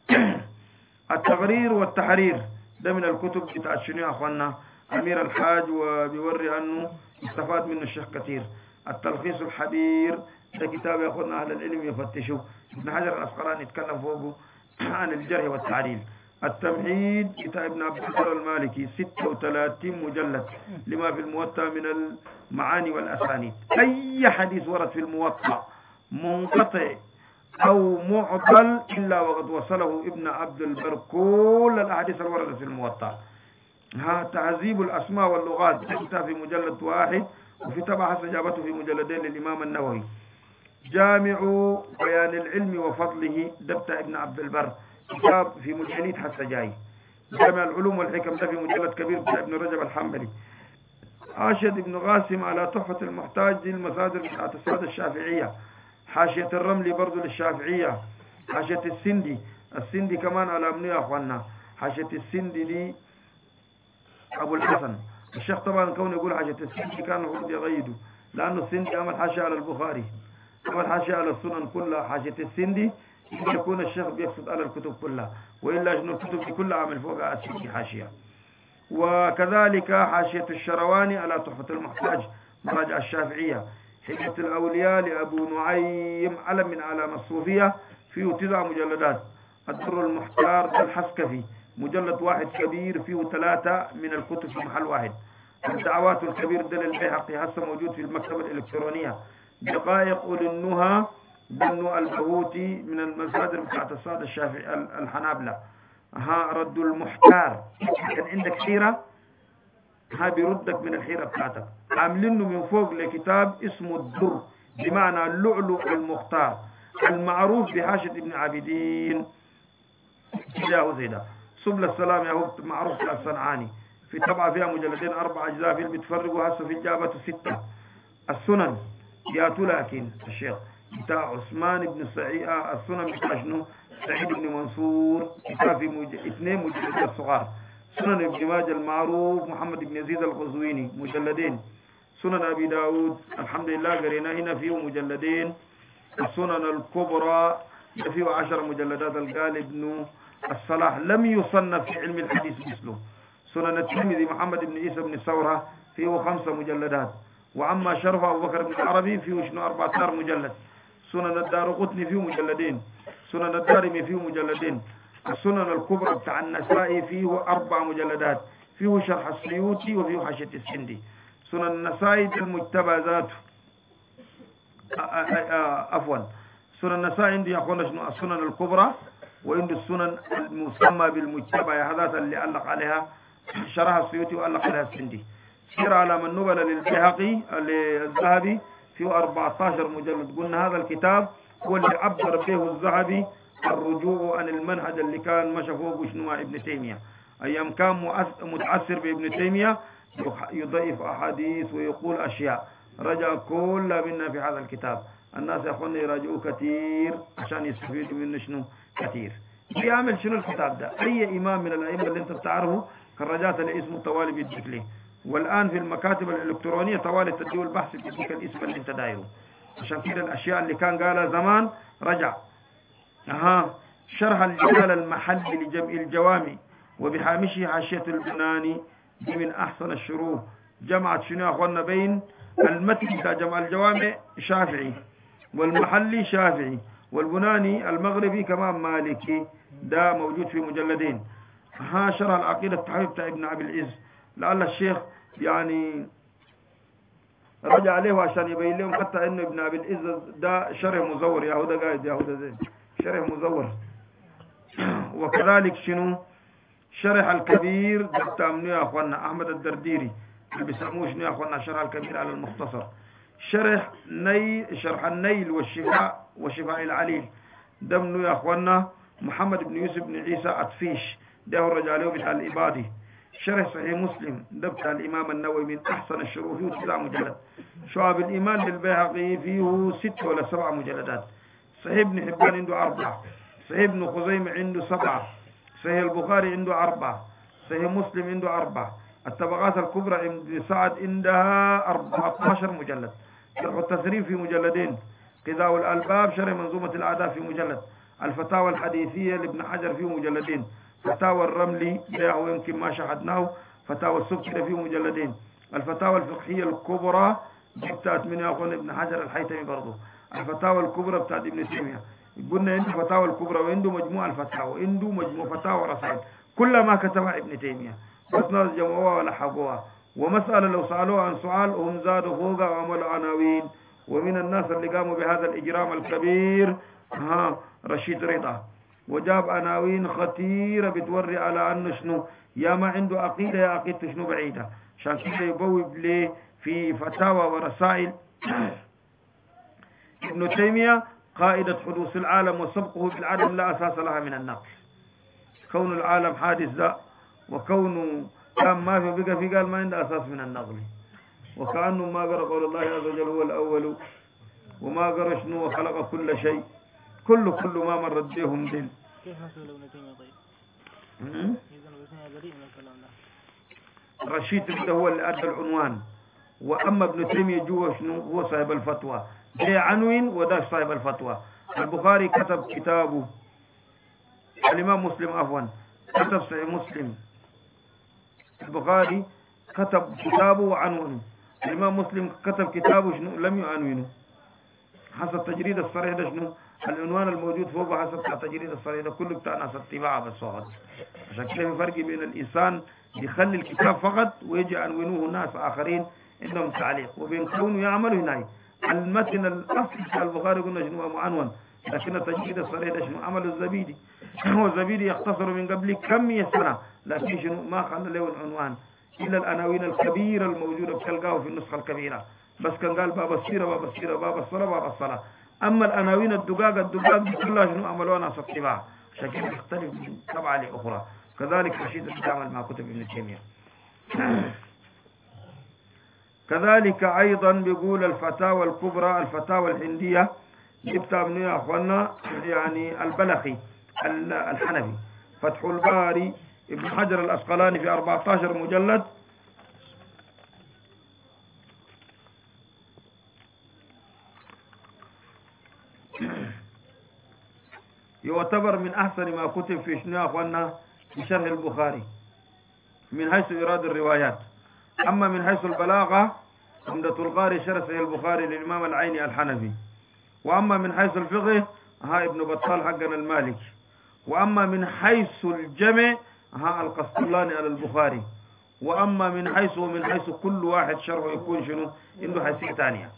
التغرير والتحرير ده من الكتب بتاعت شنو يا اخوانا، امير الحاج، وبيوري انه استفاد منه الشيخ كثير. التلخيص الحبير ده كتاب يا اخوانا اهل العلم يفتشوا، ابن حجر العسقلاني يتكلم فوقه عن الجرح والتعديل. التمهيد كتاب ابن عبد البر المالكي 36 مجلد لما في الموطأ من المعاني والاسانيد. اي حديث ورد في الموطأ منقطع او معضل الا وقد وصله ابن عبد البر كل الاحاديث الوردة في الموطأ. تهذيب الاسماء واللغات كتاب في مجلد واحد، وفي طبعة استجابته في مجلدين للامام النووي. جامع بيان العلم وفضله دبت ابن عبد البر كتاب في مجلد حسجاي. جامع العلوم والحكم ده في مجلد كبير بتاع ابن رجب الحنبلي. أرشد ابن غاسم على تحفة المحتاج للمصادر بتاعت السادة الشافعية. حاشية الرملي برضو للشافعية. حاشية السندي كمان على ابن يا اخوانا. حاشية السندي دي ابو الحسن. الشيخ طبعا كونه يقول حاشية السندي كان المفروض يغيده، لانه السندي عمل حاشية على البخاري، عمل حاشية على السنن كلها. حاشية السندي يكون الشيخ بيقصد على الكتب كلها، وإلا شنو الكتب دي كلها عمل فوقها السندي حاشية. وكذلك حاشية الشرواني على تحفة المحتاج مراجع الشافعية. حجة الأولياء لأبو نعيم علم من علامة الصوفية فيه 9 مجلدات. الدر المحتار الحسكفي مجلد واحد كبير فيه 3 من الكتب في محل واحد. الدعوات الكبير ده للبيهقي هسه موجود في المكتبة الإلكترونية. دقائق أولي النهى بنو البهوتي من المصادر بتاعت السادة الشافعي الحنابلة. رد المحتار كان عندك حيرة بيردك من الحيرة بتاعتك. عاملينه من فوق لكتاب اسمه الدر بمعنى اللؤلؤ المختار المعروف بحاشية ابن عابدين. ياهو زي ده. سبل السلام ياهو معروف الصنعاني في طبعة فيها مجلدين 4 أجزاء في بتفرقوا هسه في الجابة 6. السنن ياتوا لكن الشيخ بتاع عثمان بن سعيد. السنن بتاع شنو سعيد بن منصور كتاب في 2 مجلدات صغار. سنن ابن ماجه المعروف محمد بن يزيد القزويني مجلدين. سنن أبي داود الحمد لله قرينا هنا فيه مجلدين. السنن الكبرى فيه 10 مجلدات. القال ابن الصلاح لم يصنف في علم الحديث مثله. سنن الترمذي محمد بن عيسى بن ثورة فيه 5 مجلدات. وعما شرف أبو بكر بن العربي فيه شنو 14 مجلد. سنن الدارقطني فيه مجلدين. سنن الدارمي فيه مجلدين. السنن الكبرى بتاع النسائي فيه 4 مجلدات، فيه شرح السيوطي وفيه حاشية السندي. سنن النسائي المجتبى ذاته عفوا سنن النسائي عندي يا اخوانا شنو السنن الكبرى، وعنده السنن المسمى بالمجتبى هذا اللي علق عليها شرح السيوطي وعلق عليها السندي. سير على من نبل للبيهقي الذهبي فيه 14 مجلد. قلنا هذا الكتاب هو اللي عبر به الذهبي الرجوع عن المنهج اللي كان مشى فوقه شنو مع ابن تيمية. أيام كان متأثر بابن تيمية يضيف أحاديث ويقول أشياء، رجع كل منا في هذا الكتاب. الناس يا أخواني يراجعوه كثير عشان يستفيدوا منه شنو كثير. بيعمل شنو الكتاب ده؟ أي إمام من الأئمة اللي أنت بتعرفه كالرجات اللي اسمه طوالي بيديك ليه، والآن في المكاتب الإلكترونية طوالي تديه البحث بيديك الاسم اللي أنت دايره. عشان كده الأشياء اللي كان قالها زمان رجع. شرح الجلال المحلي لجمع الجوامع وبحامشه حاشية البناني دي من أحسن الشروح. جمعت شنو يا أخوانا بين المتن بتاع جمع الجوامع شافعي، والمحلي شافعي، والبناني المغربي كمان مالكي. ده موجود في مجلدين. شرح العقيدة التحوية بتاع ابن عبد العز. لعل الشيخ يعني رجع عليه عشان يبين لهم حتى انه ابن عبد العز ده شرح مزور. يهودا قاعد يهودا زين شرح مزور. وكذلك شنو شرح الكبير بالتامنية يا اخوانا احمد الدرديري اللي بيسموه شنو يا اخوانا شرح الكبير على المختصر. شرح النيل والشفاء وشفاء العليل ده منه يا اخوانا محمد بن يوسف بن عيسى أطفيش ده الرجالي بتاع الإبادي. شرح صحيح مسلم ده بتاع الإمام النووي من أحسن الشروح فيه 9 مجلد. شعب الإيمان للبيهقي فيه 6 ولا 7 مجلدات. صحيح ابن حبان عنده 4، صحيح ابن خزيمة عنده 7، صحيح البخاري عنده 4، صحيح مسلم عنده 4. الطبقات الكبرى ابن سعد عندها 14 مجلد. شرح التسريب في مجلدين. قضاء الألباب شرح منظومة الآداب في مجلد. الفتاوى الحديثية لابن حجر في مجلدين. فتاوى الرملي ده ويمكن ما شاهدناه. فتاوى السبكي في مجلدين. الفتاوى الفقهية الكبرى بتاعت من يا اخوان ابن حجر الحيتمي برضه. الفتاوى الكبرى بتاعت ابن تيمية. قلنا عنده فتاوى الكبرى وعنده مجموع الفتاوى، عنده مجموع فتاوى رسائل، كل ما كتبها ابن تيمية بس ناس جمعوها ولا حقوها. ومسألة لو سألوها عن سؤال هم زادوا فوقها وعملوا عناوين. ومن الناس اللي قاموا بهذا الإجرام الكبير رشيد رضا، وجاب عناوين خطيرة بتوري على أنه شنو يا ما عنده عقيدة يا عقيدته شنو بعيدة. عشان كده يبوب ليه في فتاوى ورسائل ابن تيمية قائدة حدوث العالم وسبقه بالعدم لا أساس لها من النقل. كون العالم حادث ذا وكونه كان ما في بقى في قال ما عنده أساس من النقل، وكأنه ما قرأ قول الله عز وجل هو الأول وما قرأ شنو وخلق كل شيء. كل ما مرت بهم دين. كيف مسؤول ابن تيمية طيب؟ إذا ابن تيمية بريء من الكلام ده. رشيد رضا هو اللي أدى العنوان، وأما ابن تيمية جوا شنو هو صاحب الفتوى. ده عنوان وده صاحب الفتوى. البخاري كتب كتابه، الإمام مسلم عفوا كتب صحيح مسلم. البخاري كتب كتابه وعنوانه. الإمام مسلم كتب كتابه شنو لم يعنونه حسب تجريد الصريح ده شنو العنوان الموجود فوقه حسب تجريد الصريح ده كله بتاع ناس الطباعة بس فقط. عشان كده في فرق بين الإنسان يخلي الكتاب فقط ويجي عنوانوه ناس آخرين عندهم تعليق، وبين كونه يعمل هناك المتن الأصل بتاع البخاري قلنا شنو معنون، لكن التجريد الصريح ده شنو عمل الزبيدي. هو الزبيدي يختصر من قبل كم سنة، لكن شنو ما خلى له العنوان إلا العناوين الكبيرة الموجودة بتلقاه في النسخة الكبيرة. بس كان قال باب السيرة باب السيرة باب الصلاة باب الصلاة. أما العناوين الدقاق دي كلها شنو عملوها ناس الطباعة، شكل يختلف من طبعة لأخرى. كذلك رشيد يتعامل مع كتب ابن تيمية. كذلك أيضا بيقول الفتاوى الكبرى الفتاوى الهندية جبتها من يا أخوانا يعني البلخي الحنفي. فتح الباري ابن حجر الأسقلاني في 14 مجلد. يعتبر من أحسن ما كتب في شنو يا أخوانا في شرح البخاري من حيث إيراد الروايات. أما من حيث البلاغة عمدة القاري شرح صحيح البخاري للإمام العيني الحنفي. وأما من حيث الفقه ابن بطال حقنا المالكي. وأما من حيث الجمع القسطلاني على البخاري. وأما من حيث كل واحد شرحه يكون شنو عنده حيثية ثانية.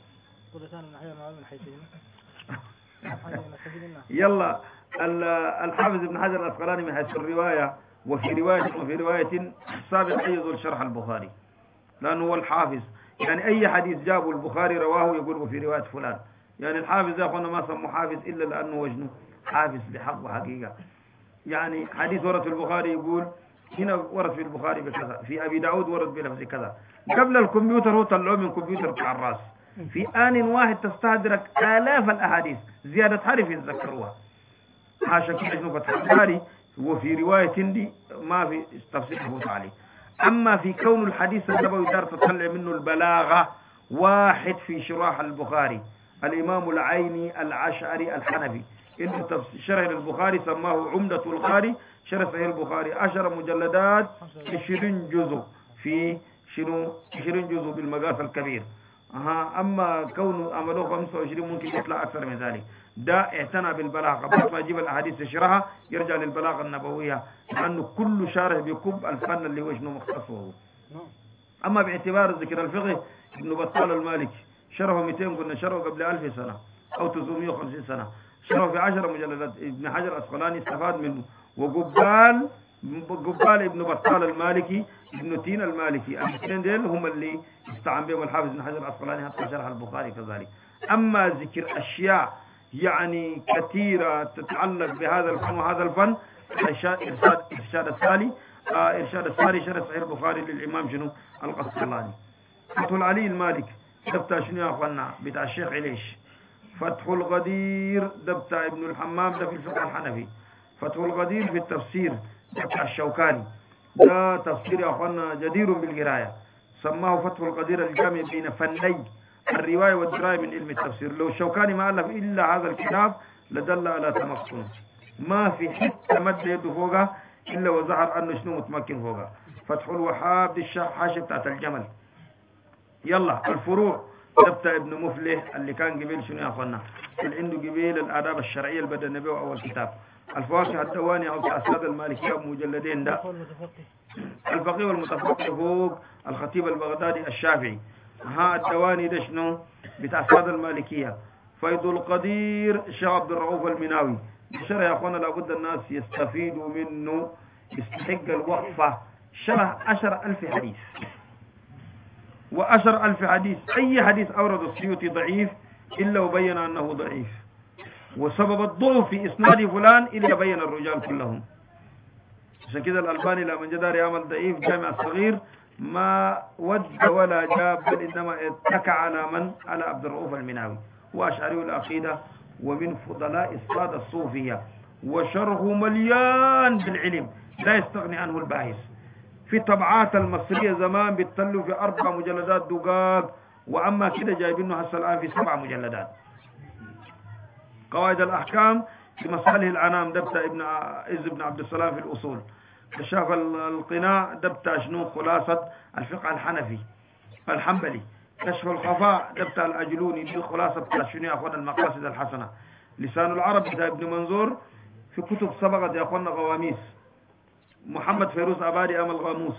يلا الحافظ ابن حجر الأسقلاني من حيث الرواية وفي رواية سابق أيضا شرح البخاري، لأنه هو الحافظ. يعني أي حديث جابه البخاري رواه يقول وفي رواية فلان. يعني الحافظ يا أخوانا ما سموا حافظ إلا لأنه وجنه حافظ بحق وحقيقة. يعني حديث ورد في البخاري يقول هنا ورد في البخاري بكذا، في أبي داود ورد بلفظ كذا. قبل الكمبيوتر هو طلعوه من كمبيوتر بتاع الراس، في آن واحد تستهدرك آلاف الأحاديث زيادة حرف يتذكروها. حاشا كده فتح الباري وفي رواية دي ما في تفسير مفوت عليه. أما في كون الحديث النبوي دار تطلع منه البلاغة واحد في شراح البخاري الإمام العيني العشعري الحنفي إنه شرح البخاري سماه عمدة القاري. شرح صحيح البخاري 10 مجلدات 20 جزء في شنو 20 جزء بالمقاس الكبير. أما كونه عملوه 25 ممكن يطلع أكثر من ذلك. ده اعتنى بالبلاغة، بس ما يجيب الأحاديث يشرحها يرجع للبلاغة النبوية، لأنه كل شارح بيكب الفن اللي هو شنو مختصه. أما باعتبار ذكر الفقه ابن بطال المالكي شرحه 200 قلنا شرحه قبل 1000 سنة أو 950 سنة، شرحه في 10 مجلدات. ابن حجر الأسقلاني استفاد منه. وقبال ابن بطال المالكي ابن تين المالكي الاثنين دول هم اللي استعان بهم الحافظ ابن حجر الأسقلاني حتى شرح البخاري كذلك. أما ذكر أشياء يعني كثيرة تتعلق بهذا الفن وهذا الفن. إرشاد السالي إرشاد السالي شرح صحيح البخاري للإمام شنو القسطلاني. فتح العلي المالك دبتا شنو يا أخوانا بتاع الشيخ عليش. فتح الغدير دبتا ابن الحمام ده في الفقه الحنفي. فتح الغدير في التفسير دبتا الشوكاني. ده تفسير يا أخوانا جدير بالقراية. سماه فتح الغدير الجامع بين فني الرواية والدراية من علم التفسير. لو الشوكاني ما ألف إلا هذا الكتاب لدل على تمكنه. ما في حتة مد يده فوقها إلا وظهر أنه شنو متمكن فوقها. فتح الوهاب دي الحاشية بتاعت الجمل. يلا الفروع دبتا ابن مفلح اللي كان قبيل شنو يا أخوانا اللي عنده قبيل الآداب الشرعية اللي بدأ النبي أول كتاب. الفواكه الدواني أو الأساد المالكية مجلدين ده. الفقيه والمتفقه فوق الخطيب البغدادي الشافعي. ها الدواني ده شنو بتاع أساد المالكية. فيض القدير الشيخ عبد الرؤوف المناوي. الشرح يا أخوانا لابد الناس يستفيدوا منه يستحق الوقفة. شرح 10,000 حديث و10,000 حديث. أي حديث أورد السيوطي ضعيف إلا وبين أنه ضعيف، وسبب الضعف في إسناد فلان إلا بين الرجال كلهم. عشان كده الألباني لما جدار يعمل ضعيف جامع الصغير ما ود ولا جاب، بل إنما اتكى على من؟ على عبد الرؤوف المناوي وأشعري العقيدة ومن فضلاء الصادة الصوفية، وشرحه مليان بالعلم لا يستغني عنه الباحث. في طبعات المصرية زمان بيتلوا في 4 مجلدات دقاق، وأما كده جايبينه هسه الآن في 7 مجلدات. قواعد الأحكام في مصالح الأنام دبتا ابن عز بن عبد السلام في الأصول. كشاف القناع دبتا شنو خلاصة الفقه الحنفي الحنبلي. كشف الخفاء دبتا الأجلوني دي خلاصة بتاع شنو يا أخوانا المقاصد الحسنة. لسان العرب بتاع ابن منظور في كتب سبقت يا أخوانا غواميس. محمد فيروز أبادي أم الغاموس.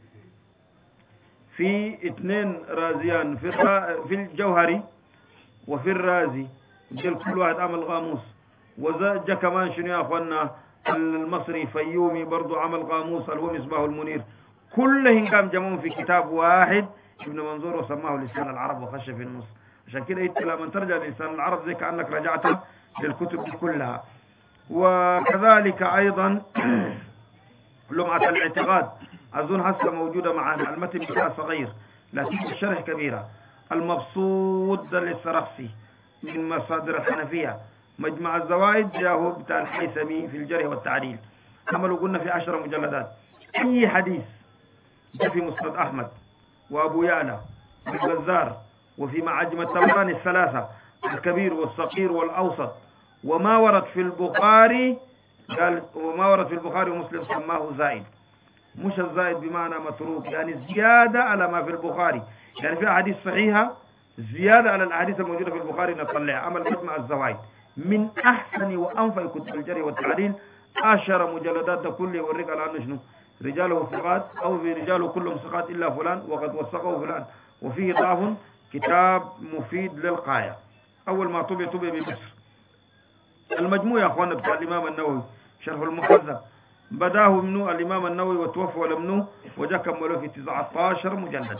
في 2 رازيان في الجوهري وفي الرازي ديل كل واحد عمل غاموس. وزاد كمان شنو يا أخوانا المصري فيومي برضو عمل غاموس اللي هو مصباح المنير. كلهم قام جمعهم في كتاب واحد ابن منظور وسماه لسان العرب وخش في النص. عشان كده انت لما ترجع لسان العرب زي كأنك رجعت للكتب دي كلها. وكذلك أيضا لمعة الاعتقاد أظن هسه موجودة معنا. المتن بتاعها صغير لكن الشرح كبيرة. المبسوط ده للسرخسي من مصادر الحنفية. مجمع الزوائد جاءه بتاع الحيثمي في الجرح والتعديل. عملوا قلنا في 10 مجلدات. أي حديث جاء في مسند أحمد وأبو يعلى والبزار وفي معاجم الطبراني الثلاثة الكبير والصغير والأوسط. وما ورد في البخاري قال وما ورد في البخاري ومسلم سماه زائد. مش الزائد بمعنى متروك، يعني زيادة على ما في البخاري. يعني في أحاديث صحيحة زيادة على الأحاديث الموجودة في البخاري نطلعها. عمل مجمع الزوائد من أحسن وأنفع كتب الجرح والتعديل. 10 مجلدات ده كله يوريك على أنه شنو رجاله ثقات أو في رجاله كلهم ثقات إلا فلان وقد وثقه فلان وفيه ضعف. كتاب مفيد للغاية. أول ما طبع بمصر. المجموع يا أخوانا بتاع الإمام النووي شرح المحذب بداه منه الإمام النووي وتوفى ولمنه وجاء كمله في 19 مجلد.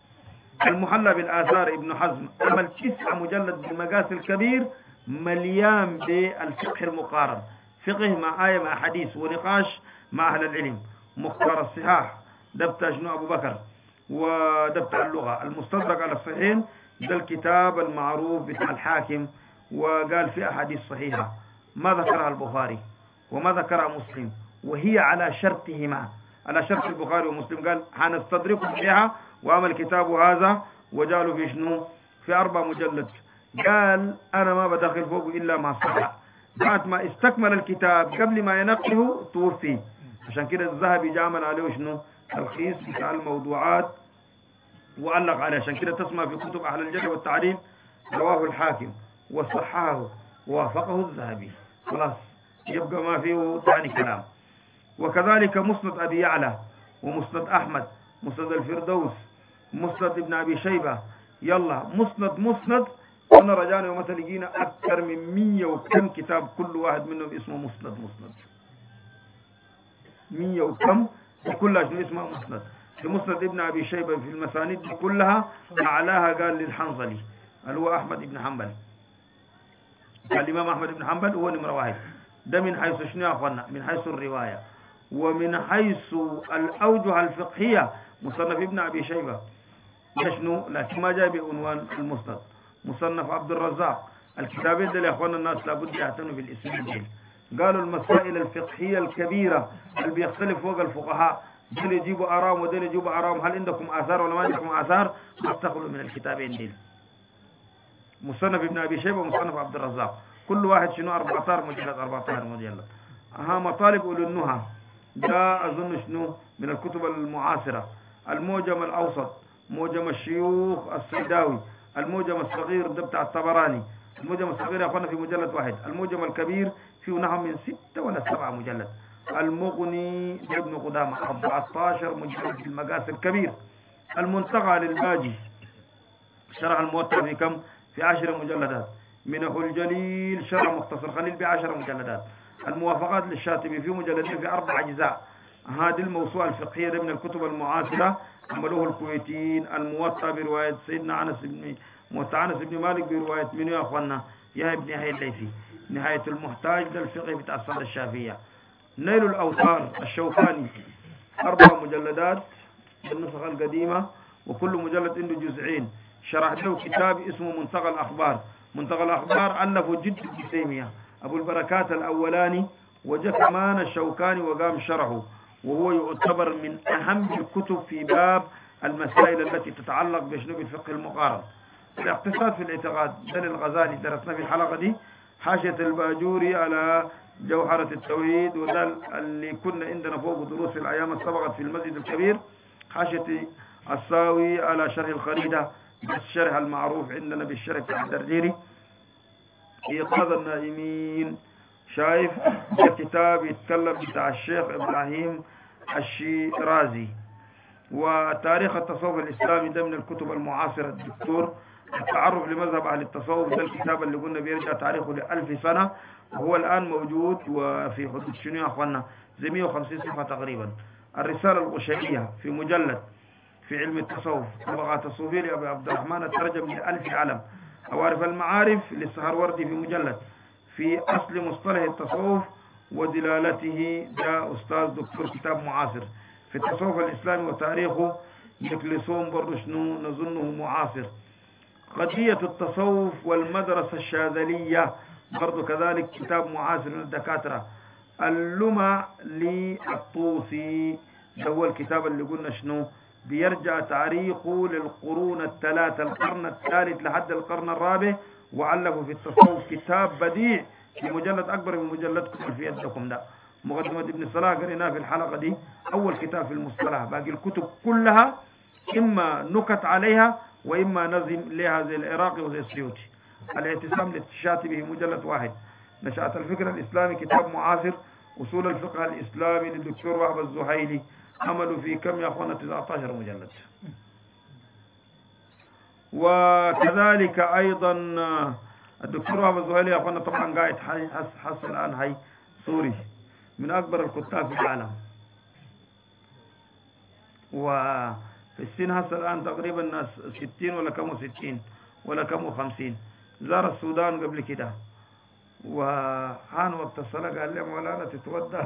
المحلى بالآثار ابن حزم عمل 9 مجلد بالمقاس الكبير مليان بالفقه المقارن. فقه مع آية مع حديث ونقاش مع أهل العلم. مختار الصحاح دبت شنو أبو بكر ودبت اللغة. المستدرك على الصحيحين ده الكتاب المعروف بتاع الحاكم. وقال في أحاديث صحيحة ما ذكرها البخاري وما ذكرها مسلم وهي على شرطهما على شرط البخاري ومسلم. قال هنستدركهم فيها وعمل كتابه هذا وجعله في شنو في 4 مجلد. قال أنا ما بدخل فوق إلا ما صح. بعد ما استكمل الكتاب قبل ما ينقله توفي. عشان كده الذهبي جامل عليه شنو تلخيص بتاع الموضوعات وعلق عليه. عشان كده تسمع في كتب أهل الجرح والتعديل رواه الحاكم وصححه ووافقه الذهبي. خلاص يبقى ما فيه ثاني كلام. وكذلك مسند أبي يعلى ومسند أحمد مسند الفردوس مسند ابن أبي شيبة. يلا مسند أنا رجعنا يوم تلقينا أكثر من 100 وكم كتاب كل واحد منهم اسمه مسند 100 وكم كلها شنو اسمها مسند. في مسند ابن أبي شيبة في المسانيد دي كلها أعلاها قال للحنظلي اللي هو أحمد بن حنبل. الإمام أحمد بن حنبل هو نمرة واحد. ده من حيث شنو يا أخوانا؟ من حيث الرواية. ومن حيث الأوجه الفقهية مصنف ابن أبي شيبة شنو، لكن ما جاء بعنوان المسند. مصنف عبد الرزاق. الكتابين دول يا أخوانا الناس لابد يعتنوا بالاسمين دول. قالوا المسائل الفقهية الكبيرة اللي بيختلف فوق الفقهاء، دول يجيبوا آرام ودول يجيبوا آرام، هل عندكم آثار ولا ما عندكم آثار؟ ما تخلوا من الكتابين دول، مصنف ابن أبي شيبة ومصنف عبد الرزاق، كل واحد شنو 14 مجلد 14 مجلد. مطالب أولو النهى ده أظن شنو من الكتب المعاصرة. الموجم الأوسط، موجم الشيوخ السيداوي، الموجم الصغير ده بتاع الطبراني. الموجم الصغير يا أخوانا في مجلد واحد، الموجم الكبير فيه نحو من 6 ولا 7 مجلد. المغني لابن قدامة 14 مجلد في المقاس الكبير. المنتقى للباجي شرح الموطأ في كم؟ في 10 مجلدات. منه الجليل شرح مختصر خليل ب10 مجلدات. الموافقات للشاطبي في مجلدين في 4 أجزاء. هذه الموسوعة الفقهية من الكتب المعاصرة عملوه الكويتيين. الموطأ برواية سيدنا أنس بن مالك برواية منو يا أخوانا؟ يا ابن يحيى الليثي. نهاية المحتاج للفقه بتاع الصلاة الشافعية. نيل الأوطار الشوكاني 4 مجلدات بالنسخة القديمة، وكل مجلد عنده جزئين. شرح له كتاب اسمه منتقى الأخبار. منتقى الأخبار ألفه جد ابن تيمية أبو البركات الأولاني، وجاء كمان الشوكاني وقام شرحه، وهو يعتبر من أهم الكتب في باب المسائل التي تتعلق بشنو بالفقه المقارن. الاقتصاد في الاعتقاد ده الغزالي درسنا في الحلقة دي. حاشية الباجوري على جوهرة التوحيد، وده اللي كنا عندنا فوق دروس في الأيام السبقت في المسجد الكبير. حاشية الساوي على شرح الخريدة، الشرح المعروف عندنا بالشرح الدرديري. إيقاظ النائمين، شايف الكتاب يتكلم بتاع الشيخ إبراهيم الشيرازي. وتاريخ التصوف الإسلامي ده من الكتب المعاصرة. الدكتور التعرف لمذهب أهل التصوف ده الكتاب اللي قلنا بيرجع تاريخه ل1000 سنة، وهو الآن موجود وفي حدود شنو يا أخوانا؟ زي 150 صفحة تقريبا. الرسالة القشيرية في مجلد في علم التصوف. طبقات الصوفية لأبي عبد الرحمن الترجم ل1000 علم. عوارف المعارف للسهروردي في مجلد. في أصل مصطلح التصوف ودلالته ده أستاذ دكتور كتاب معاصر. في التصوف الإسلامي وتاريخه نكلسون برضو شنو نظنه معاصر. قضية التصوف والمدرسة الشاذلية برضو كذلك كتاب معاصر من الدكاترة. اللمع للطوسي ده هو الكتاب اللي قلنا شنو بيرجع تاريخه للقرون الثلاثة، القرن الثالث لحد القرن الرابع، وعلقوا في التصوف كتاب بديع في مجلد أكبر من مجلدكم في يدكم ده. مقدمة ابن صلاح قريناه في الحلقة دي، أول كتاب في المصطلح. باقي الكتب كلها إما نكت عليها وإما نظم لها زي العراقي وزي السيوطي. الاعتصام للشاطبي مجلد واحد. نشأة الفكر الإسلامي كتاب معاصر. أصول الفقه الإسلامي للدكتور وهب الزهيلي عملوا في كم يا أخوانا 19 مجلد. وكذلك أيضا الدكتور وهب الزهيلي يا أخوانا طبعا قاعد حصل الآن هاي سوري من أكبر الكتاب في العالم، وفي السن هسه الآن تقريبا ناس 60 ولا كم 60 ولا كم 50. زار السودان قبل كده، وحان وقت الصلاة قال لي مولانا تتودى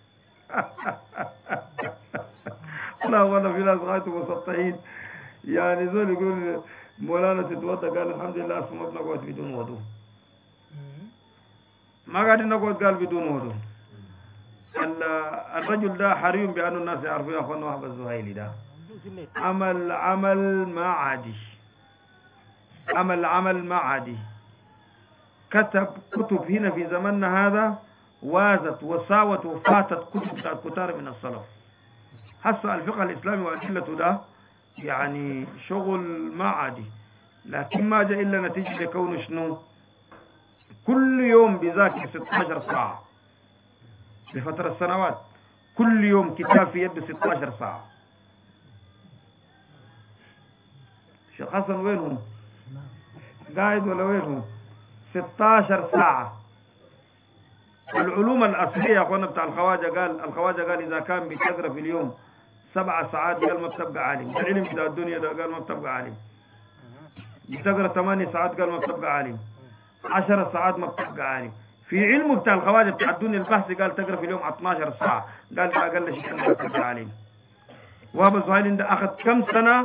لا والله في ناس غايته مسطحين يعني زول يقول مولانا تتودى، قال الحمد لله اسمه ما بنقعد بدون وضوء، ما قاعدين نقعد قال بدون وضوء. الرجل ده حري بأن الناس يعرفوا يا أخوان وهب الزهيلي ده عمل ما عادي، عمل ما عادي. كتب كتب هنا في زمننا هذا وازت وساوت وفاتت كتب كتار من السلف. حتى الفقه الإسلامي وأدلته ده يعني شغل ما عادي، لكن ما جاء إلا نتيجة لكونه شنو كل يوم بذاكر 16 ساعة لفترة سنوات، كل يوم كتاب في يده 16 ساعة. شيخ حسن وينهم؟ قاعد ولا وينهم؟ 16 ساعة. العلوم الأصلية يا أخوانا بتاع الخواجة قال إذا كان بيتقرأ في اليوم 7 ساعات قال ما بتبقى عالم. العلم بتاع الدنيا ده قال ما بتبقى عالم. بتقرأ 8 ساعات قال ما بتبقى عالم. 10 ساعات ما بتبقى عالم. في علمه بتاع الخواجه بتاع الدنيا البحثي قال تقرا في اليوم 12 ساعه، قال ده اقل شيء ما بتبقى عالم. وهذا الزهيري ده اخذ كم سنه؟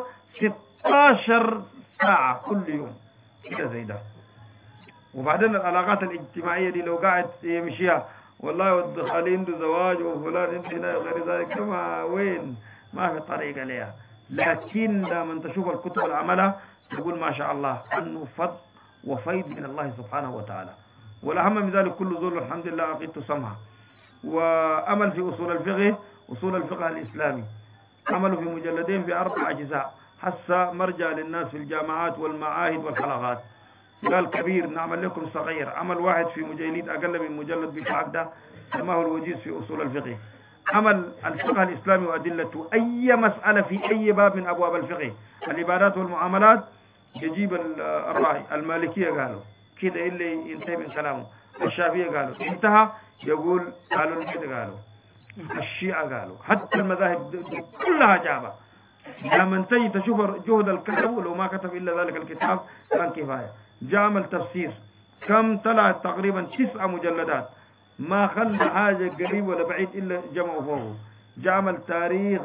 16 ساعه كل يوم كده زي ده. وبعدين العلاقات الاجتماعيه دي لو قاعد يمشيها والله والدخالين عنده زواج وفلان عنده هنا وغير ذلك، ما وين ما في طريقه ليها. لكن لما تشوف الكتب اللي عملها تقول ما شاء الله انه فضل وفيض من الله سبحانه وتعالى. والاهم من ذلك كل ذول الحمد لله عقيدته سمحه. وامل في اصول الفقه، اصول الفقه الاسلامي، عملوا في مجلدين في 4 أجزاء، حسا مرجع للناس في الجامعات والمعاهد والحلقات. قال كبير نعمل لكم صغير، عمل واحد في مجلد أقل من مجلد بتاعك ده سماه الوجيز في أصول الفقه. عمل الفقه الإسلامي وأدلته، أي مسألة في أي باب من أبواب الفقه، العبادات والمعاملات، يجيب الرأي. المالكية قالوا كده اللي ينتهي من كلامه، الشافعية قالوا انتهى يقول قالوا كده، قالوا الشيعة قالوا، حتى المذاهب كلها جابها. لما تجي تشوف جهد الكتب، ولو ما كتب إلا ذلك الكتاب كان كفاية. جامل تفسير كم طلعت تقريبا 9 مجلدات، ما خلى حاجة قريب ولا بعيد إلا جمعوا فوقه. جامل تاريخ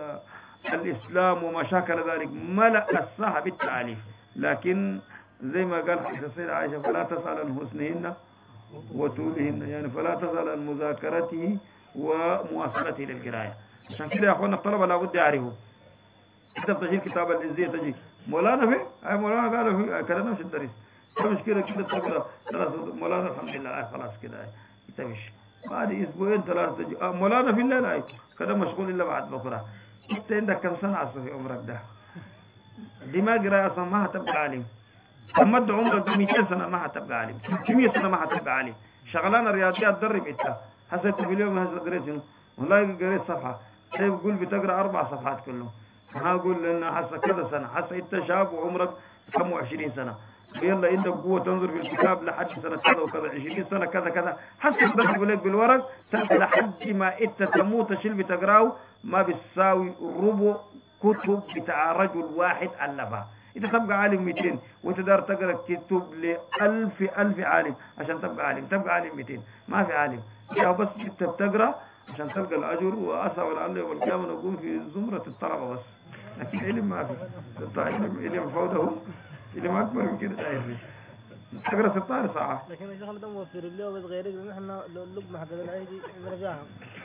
الإسلام وما شاكل ذلك، ملأ الساحة بالتعاليف. لكن زي ما قال حديث السيدة عائشة فلا تسأل عن حسنهن وطولهن، يعني فلا تسأل عن مذاكرته ومواصلته للقراية. عشان كده يا اخوانا الطلبة لابد يعرفوا. انت بتجي كتاب الإنزية تجي مولانا في اي مولانا قالوا في كده مش الدرس، مش كده تقرا خلاص مولانا الحمد لله خلاص كده تمشي. بعد اسبوعين 3 تجي مولانا في الليل اي كده مشغول الا بعد بكره. انت عندك كم سنة عصر في عمرك ده؟ دماغ قراية اصلا ما هتبقى عالم. مد عمرك 200 سنة ما هتبقى عالم، 300 سنة ما هتبقى عالم. شغلانة رياضيات درب انت حسيت في اليوم هسه قريت شنو؟ والله قريت صفحة، طيب قول بتقرا 4 صفحات كلهم. ما اقول لان حسه كذا سنة، حسه انت شاب وعمرك 25 سنة، يلا عندك قوة تنظر في الكتاب لحد سنة كذا وكذا 20 سنة كذا كذا، حسب بس يقول لك بالورق لحد ما انت تموت الشيء بتقراه ما بيساوي ربع كتب بتاع رجل واحد ألفها. انت تبقى عالم 200 وانت دار تقرا كتب ل1000 عالم عشان تبقى عالم، تبقى عالم 200 ما في عالم. يا بس انت بتقرا عشان تلقى الاجر، واسى ولعل يوم القيامه نكون في زمره الطلبه بس، لكن علم ما في. علم فوته علم اكبر من كده داير تقرا 16 ساعه. لكن يا شيخ ده موفر اليوم بس غيرك نحن اللقمه حق العيدي نرجعها.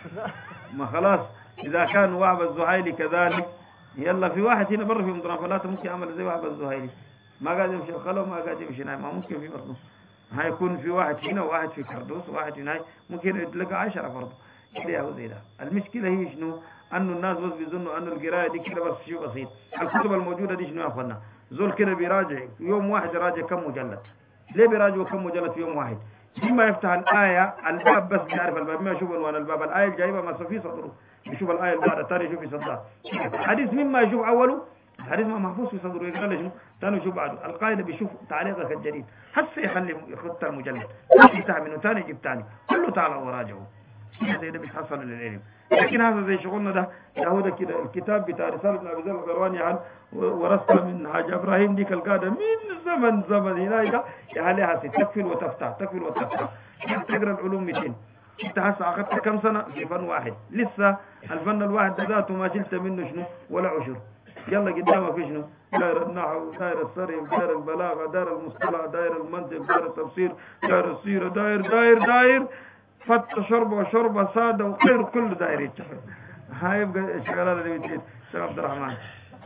ما خلاص اذا كان وهب الزهيري كذلك، يلا في واحد هنا برا في مضرافلاته ممكن يعمل زي وهب الزهيري، ما قاعد يمشي الخلو ما قاعد يمشي نايم، ما ممكن في برضه هيكون في واحد هنا وواحد في كردوس وواحد هنا، ممكن يتلقى 10 برضه كده هو زي ده. المشكله هي شنو؟ انه الناس بس بيظنوا انه القرايه دي كده بس شيء بسيط. الكتب الموجوده دي شنو يا اخوانا؟ زول كده بيراجع يوم واحد يراجع كم مجلد. ليه بيراجعوا كم مجلد في يوم واحد؟ لما يفتح الايه الباب بس يعرف الباب، ما يشوف عنوان الباب، الايه الجايبه ما في صدره يشوف الايه اللي بعدها، الثاني يشوف في صدرها. حديث مما يشوف اوله الحديث ما محفوظ في صدره يقول شنو؟ ثاني يشوف بعده، القاعده بيشوف تعليقك الجديد حتى يخلي يخط المجلد يفتح منه ثاني يجيب ثاني كله تعالى وراجعه. زي ده بيتحصل للعلم. لكن هذا زي شغلنا ده يهودا كده. الكتاب بتاع رسالة ابن ابي ذر القيرواني عن ورثة من حاج ابراهيم ديك القاعده من زمن هنا يا عليها تكفل وتفتح تكفل وتفتح. تقرا العلوم 200 انت هسه اخذت كم سنه في فن واحد، لسه الفن الواحد ذاته ما شلت منه شنو ولا عشر. يلا قدامك في شنو؟ داير النحو، داير الصرف، داير البلاغه، داير المصطلح، داير المنطق، داير التفسير، داير السيره، داير فت شربة وشربة سادة وخير كل دايرين. هاي يبقى الشغلانة اللي بتجي شيخ عبد الرحمن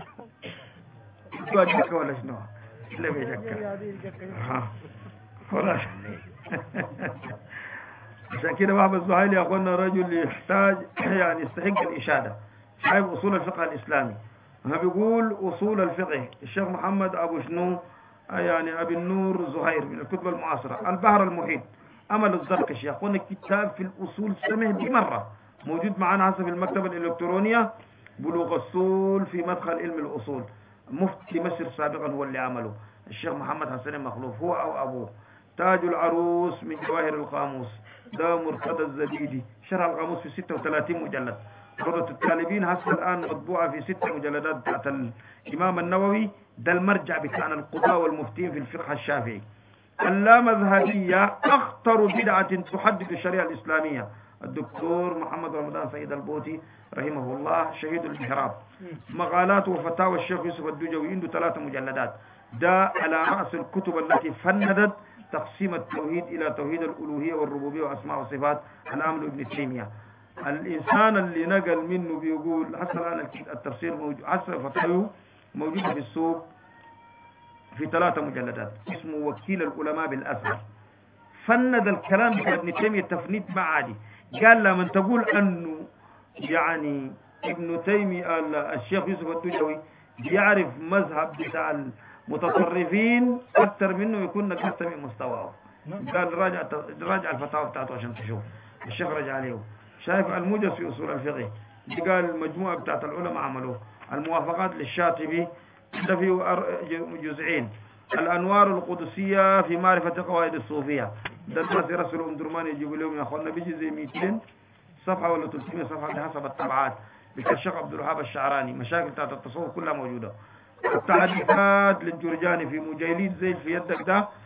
تقول جكة ولا شنو؟ لا بيجكة خلاص. عشان كده وهب الزهيري يا اخوانا رجل يحتاج يعني يستحق الإشادة. صاحب أصول الفقه الإسلامي. أنا بيقول أصول الفقه الشيخ محمد أبو شنو يعني أبي النور زهير من الكتب المعاصرة. البحر المحيط أمل الزركشي يا أخوانا كتاب في الأصول سمه بمرة موجود معنا هسه في المكتبة الإلكترونية. بلوغ الصول في مدخل علم الأصول. مفتي مصر سابقا هو اللي عمله الشيخ محمد حسن مخلوف هو أو أبوه. تاج العروس من جواهر القاموس ده مرتضى الزبيدي شرح القاموس في 36 مجلد. روضة الطالبين هسه الآن مطبوعة في 6 مجلدات بتاعت الإمام النووي. ده المرجع بتاعنا القضاء والمفتين في الفقه الشافعي. اللامذهبية أخطر بدعة تحدد الشريعة الإسلامية. الدكتور محمد رمضان سيد البوتي رحمه الله شهيد المحراب، مقالات وفتاوى الشيخ يوسف الدجوي عنده 3 مجلدات، ده على رأس الكتب التي فندت تقسيم التوحيد إلى توحيد الألوهية والربوبية وأسماء وصفات العامل ابن تيمية. الإنسان اللي نقل منه بيقول حتى الآن التفسير موجود، حتى فتاوى موجود في السوق في 3 مجلدات، اسمه وكيل العلماء بالأزهر. فند الكلام بتاع ابن تيمية تفنيد ما عادي. قال لما تقول أنه يعني ابن تيمية الشيخ يوسف الدجوي بيعرف مذهب بتاع المتطرفين أكثر منه يكون نقصت من مستواه. قال راجع الفتاوى بتاعته عشان تشوف. الشيخ رجع عليه، شايف الموجز في أصول الفقه، قال المجموعة بتاعت العلماء عملوه. الموافقات للشاطبي ده فيه جزئين، الأنوار القدسية في معرفة قواعد الصوفية، ده الناس يرسلوا درمان يجيبوا لهم يا أخوانا بيجي زي 200 صفحة ولا 300 صفحة بحسب الطبعات، بتاع الشيخ عبد الوهاب الشعراني، مشاكل بتاعت التصوف كلها موجودة. التعريفات للجرجاني في مجيليد زي في يدك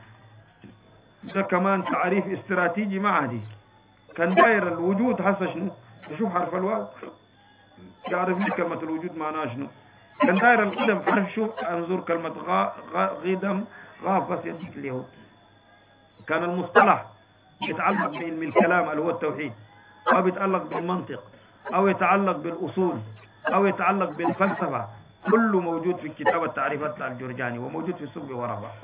ده كمان تعريف استراتيجي معهدي، كان داير الوجود حسا شنو، تشوف حرف الواو يعرف لي كلمة الوجود معناها شنو، كان داير القدم حرف شوف انظر كلمة غدم غاف بس يديك اليهود. كان المصطلح يتعلق بعلم الكلام اللي هو التوحيد، أو يتعلق بالمنطق، أو يتعلق بالأصول، أو يتعلق بالفلسفة، كله موجود في كتاب التعريفات بتاع الجرجاني، وموجود في السوق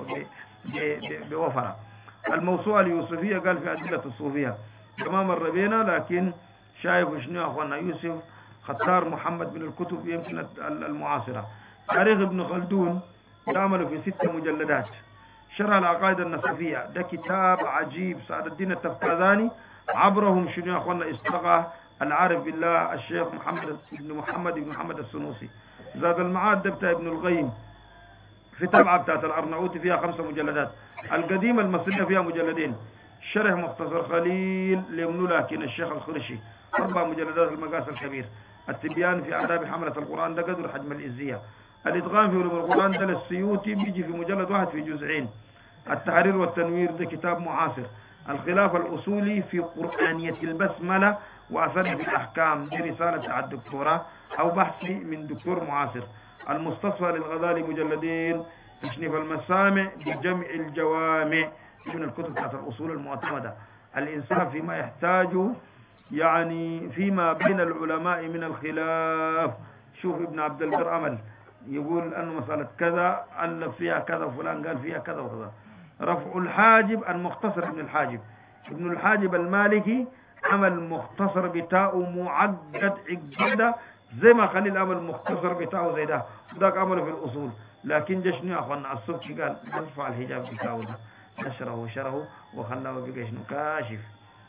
بوفرة. الموسوعة اليوسفية قال في أدلة الصوفية كما مر بينا، لكن شايف شنو يا أخوانا يوسف ختار محمد من الكتب يمكن المعاصرة. تاريخ ابن خلدون عمله في 6 مجلدات. شرح العقائد النسفية ده كتاب عجيب، سعد الدين التفتازاني عبرهم شنو يا أخوانا استلقى العارف بالله الشيخ محمد بن محمد السنوسي. زاد المعاد ده بتاع ابن القيم في طبعة بتاعت الأرناؤوطي فيها 5 مجلدات. القديمة المصرية فيها مجلدين. شرح مختصر خليل لابن لكن الشيخ الخرشي 4 مجلدات المقاس الكبير. التبيان في آداب حملة القرآن ده قدر حجم الإزية. الإدغام في علوم القرآن ده للسيوطي بيجي في مجلد واحد في جزئين. التحرير والتنوير ده كتاب معاصر. الخلاف الأصولي في قرآنية البسملة وأثرها في الأحكام دي رسالة على الدكتوراه أو بحثي من دكتور معاصر. المستصفى للغزالي مجلدين. تشنيف المسامع بجمع الجوامع من الكتب بتاعت الأصول المعتمدة. الإنصاف فيما يحتاج يعني فيما بين العلماء من الخلاف. شوف ابن عبد البر عمل يقول أنه مسألة كذا ألف فيها كذا وفلان قال فيها كذا وكذا. رفع الحاجب المختصر ابن الحاجب. ابن الحاجب المالكي عمل مختصر بتاعه معقد عقدة زي ما خليل عمل مختصر بتاعه زي ده، وذاك عمله في الأصول. لكن جشنو يا أخوانا السبكي قال نرفع الحجاب بتاعه ده، نشره وشره وخلاه بقى شنو كاشف.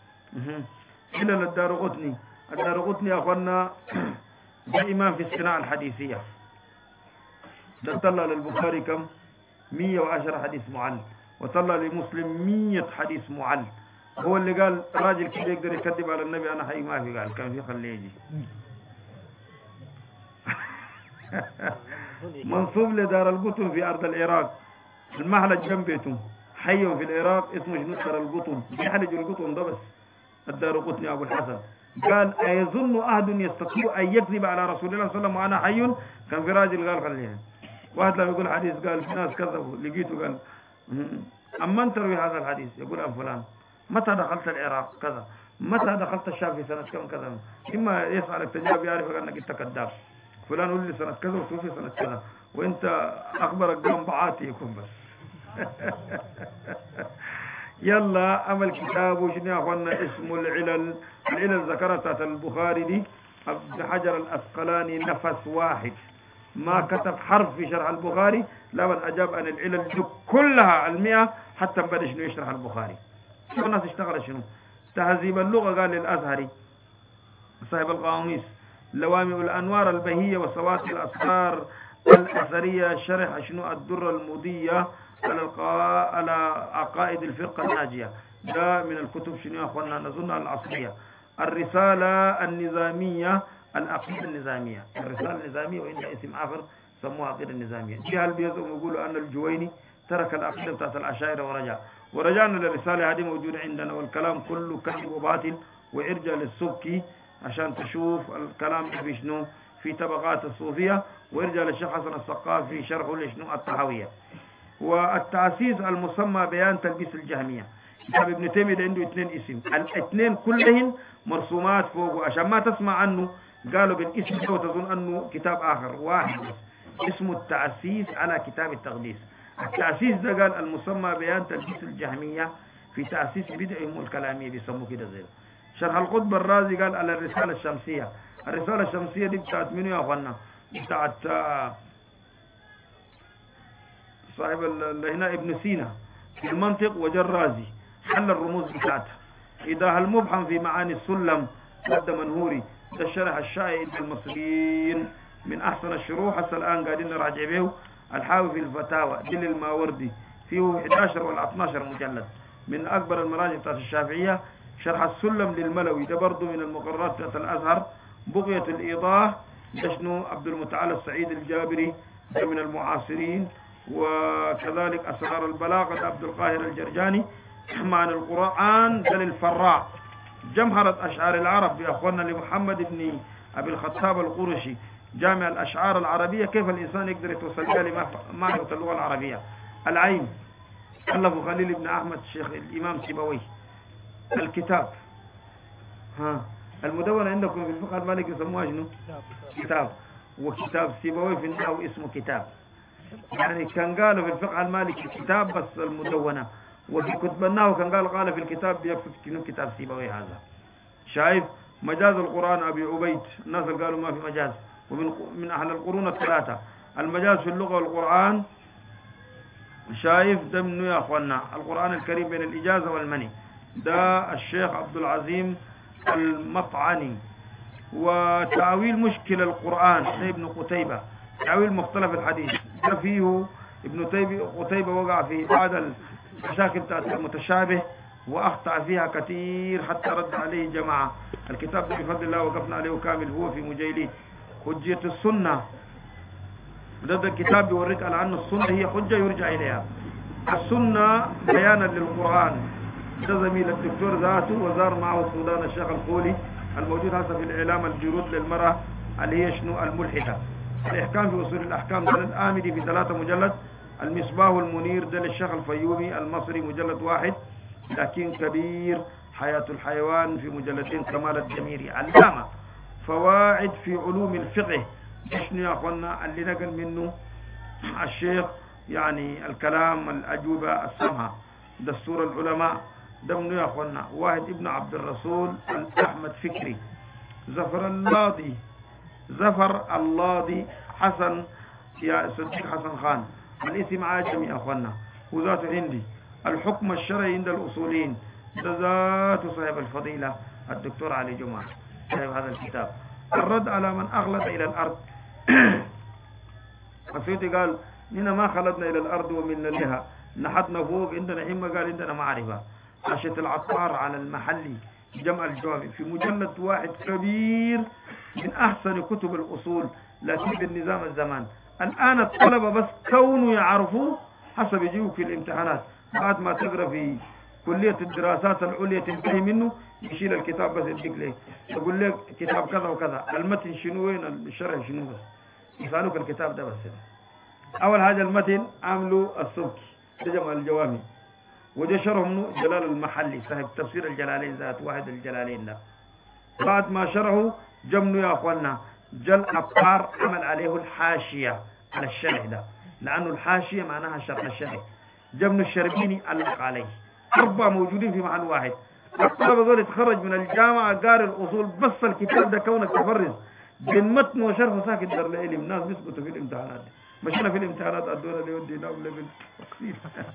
إلى الدارقطني. الدارقطني يا أخوانا ده إمام في الصناعة الحديثية. ده طلع للبخاري كم 110 حديث معل، وطلع لمسلم 100 حديث معل. هو اللي قال راجل كده يقدر يكذب على النبي أنا حي ما في، قال كان في خليه يجي. منصوب لدار القطن في أرض العراق، المحلج جنب بيتهم، حي في العراق اسمه شنو دار القطن، بيحلج القطن ده بس. الدار قطني أبو الحسن قال أيظن أحد يستطيع أن يكذب على رسول الله صلى الله عليه وسلم وأنا حي؟ كان في راجل قال خليه. واحد لما يقول حديث قال في ناس كذبوا، لقيته قال أما أنت تروي هذا الحديث؟ يقول أم فلان متى دخلت العراق كذا، متى دخلت الشام في سنة كم كذا، إما يسألك تجاب يعرف أنك أنت كذاب. فلان قول لي سنة كذا وتوفي سنة كذا، وأنت أخبرك قام بعاتي يكون بس. يلا عمل كتابه شنو يا اخوانا اسمه العلل ذكرها بتاعت البخاري دي. ابن حجر الاسقلاني نفس واحد ما كتب حرف في شرح البخاري، لا بل اجاب عن العلل دي كلها 100 حتى بدا شنو يشرح البخاري. شو الناس اشتغل شنو تهذيب اللغه قال للازهري صاحب القواميس لوامع الانوار البهيه وسواتي الاسرار الاثريه شرح شنو الدره المضيه على عقائد الفرقة الناجية. ده من الكتب شنو يا اخوانا نظنها العصرية. الرسالة النظامية العقيدة النظامية. الرسالة النظامية وإنها اسم آخر سموها عقيدة النظامية. جهل بيزعموا يقولوا أن الجويني ترك العقيدة بتاعت الأشاعرة ورجع، ورجعنا للرسالة هذه موجودة عندنا، والكلام كله كذب وباطل وإرجاء للسبكي عشان تشوف الكلام في شنو في طبقات الصوفية، وإرجاء للشيخ حسن الثقافي شرحه لشنو الطحاوية. والتعسيس المسمى بيان تلبيس الجهمية، كتاب ابن تيمية عنده 2 اسم، الاثنين كلهم مرسومات فوقه عشان ما تسمع عنه قالوا بالاسم ده وتظن انه كتاب اخر واحد اسمه التعسيس على كتاب التقديس. التعسيس ده قال المسمى بيان تلبيس الجهمية في تأسيس بدعهم الكلامية بيسموه كده زي شرح القطب الرازي قال على الرسالة الشمسية. الرسالة الشمسية دي بتاعت منو يا اخوانا؟ بتاعت صاحب هنا ابن سينا في المنطق وجرازي، حل الرموز بتاعتها. إذا المبحم في معاني السلم لدى منهوري، ده الشرح الشائع عند المصريين من أحسن الشروح. هسه الآن قاعدين نراجع به. الحاوي في الفتاوى دل الماوردي فيه 11 ولا 12 مجلد، من أكبر المراجع بتاعت الشافعية. شرح السلم للملوي ده برضه من المقررات بتاعت الأزهر. بغية الإيضاح ده شنو عبد المتعالى السعيد الجابري ده من المعاصرين. وكذلك أسرار البلاغة عبد القاهر الجرجاني. معنى القرآن ده للفراع. جمهرة أشعار العرب يا أخوانا لمحمد بن أبي الخطاب القرشي، جامع الأشعار العربية، كيف الإنسان يقدر يتوصل إلى معرفة اللغة العربية. العين ألف خليل بن أحمد الشيخ الإمام سيبويه. الكتاب المدونة عندكم في الفقه المالكي يسموها شنو؟ كتاب. وكتاب سيبويه في النحو اسمه كتاب، يعني كان قالوا في الفقه المالكي كتاب بس المدونة، وفي كتب النحو كان قال في الكتاب بيقصد كتاب سيبويه هذا. شايف مجاز القرآن أبي عبيد، الناس اللي قالوا ما في مجاز، ومن أهل القرون الثلاثة المجاز في اللغة والقرآن. شايف ده منه يا أخوانا القرآن الكريم بين الإجازة والمني، ده الشيخ عبد العظيم المطعني. وتأويل مشكل القرآن ده ابن قتيبة، تأويل مختلف الحديث ده فيه ابن قتيبة وقع في بعض المشاكل بتاعت المتشابه وأخطأ فيها كثير حتى رد عليه جماعة. الكتاب ده بفضل الله وقفنا عليه كامل هو في مجيلي. حجية السنة ده الكتاب بيوريك على أن السنة هي حجة يرجع إليها. السنة بيانا للقرآن، ده زميل الدكتور ذاته وزار معه السودان الشيخ الخولي الموجود هذا في الإعلام الجرود للمرأة اللي هي شنو الملحدة. الإحكام في أصول الأحكام ده للآمدي في 3 مجلد. المصباح المنير ده للشيخ الفيومي المصري مجلد 1 لكن كبير. حياة الحيوان في مجلدين كمال الدميري. علامة فوائد في علوم الفقه شنو يا أخوانا اللي نقل منه الشيخ، يعني الكلام الأجوبة السمحة. دستور العلماء ده منه يا أخوانا واحد ابن عبد الرسول أحمد فكري. زفر اللاضي حسن يا صديق حسن خان، الاسم عاجمي يا أخوانا وذاته هندي. الحكم الشرعي عند الأصولين ده ذاته صاحب الفضيلة الدكتور علي جمعة صاحب هذا الكتاب. الرد على من أغلط إلى الأرض. السيوطي قال إننا ما خلدنا إلى الأرض ومن لها نحتنا فوق، عندنا همة قال عندنا معرفة. عشت العطار على المحلي جمع الجوامع في مجلد 1 كبير من أحسن كتب الأصول لكن بالنظام الزمان. الآن الطلبة بس كونوا يعرفوا حسب يجيوك في الامتحانات بعد ما تقرأ في كلية الدراسات العليا تنتهي منه يشيل الكتاب بس يديك ليه يقول لك كتاب كذا وكذا، المتن شنو وين الشرح شنو، بس يسألوك الكتاب ده بس. أول حاجة المتن عملوا السبكي تجمع الجوامع، وجه شرح منه جلال المحلي صاحب تفسير الجلالين ذات واحد الجلالين ده. بعد ما شرحوا جمنوا يا أخوانا جل أبقار عمل عليه الحاشية على الشرح ده، لأنه الحاشية معناها شرح الشرح. جمن الشربيني علق عليه 4 موجودين في محل واحد. الطلبة دول يتخرج من الجامعة قارئ الأصول بس الكتاب ده كونك تفرز بين متن وشرح ساكت در لعلم. ناس بيثبتوا في الامتحانات دي، مشينا في الامتحانات الدولة اللي يودي نام ليفل تقصير.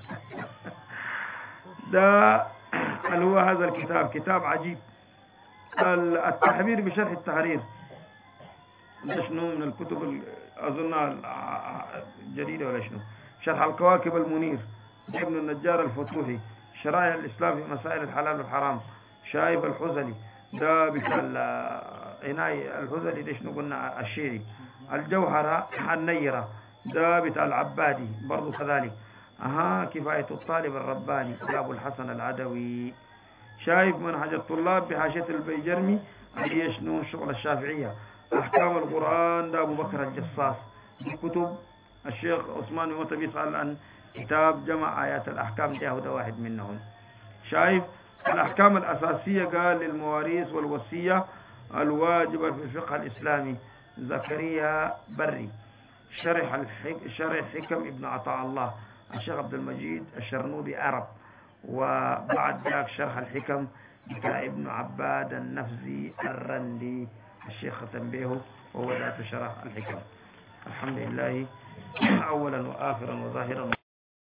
ده اللي هو هذا الكتاب كتاب عجيب. التحبير بشرح التحرير ده شنو من الكتب أظنها جديدة ولا شنو. شرح الكواكب المنير ابن النجار الفتوحي. شرائع الإسلام في مسائل الحلال والحرام شايب الحزلي ده بتاع عناية الحزلي ده شنو قلنا الشيري. الجوهرة النيرة ده بتاع العبادي برضو كذلك. كفاية الطالب الرباني أبو الحسن العدوي. شايف منهج الطلاب بحاشية البيجرمي اللي شنو شغل الشافعية. أحكام القرآن ده أبو بكر الجصاص. كتب الشيخ عثمان المطب يسأل عن كتاب جمع آيات الأحكام، ده واحد منهم. شايف الأحكام الأساسية قال للمواريث والوصية الواجبة في الفقه الإسلامي زكريا بري. شرح حكم ابن عطاء الله الشيخ عبد المجيد الشرنوبي عرب. وبعد ذلك شرح الحكم بتاع ابن عباد النفزي الرندي الشيخ ختم به، وهو ذات شرح الحكم. الحمد لله أولا وآخرا وظاهرا.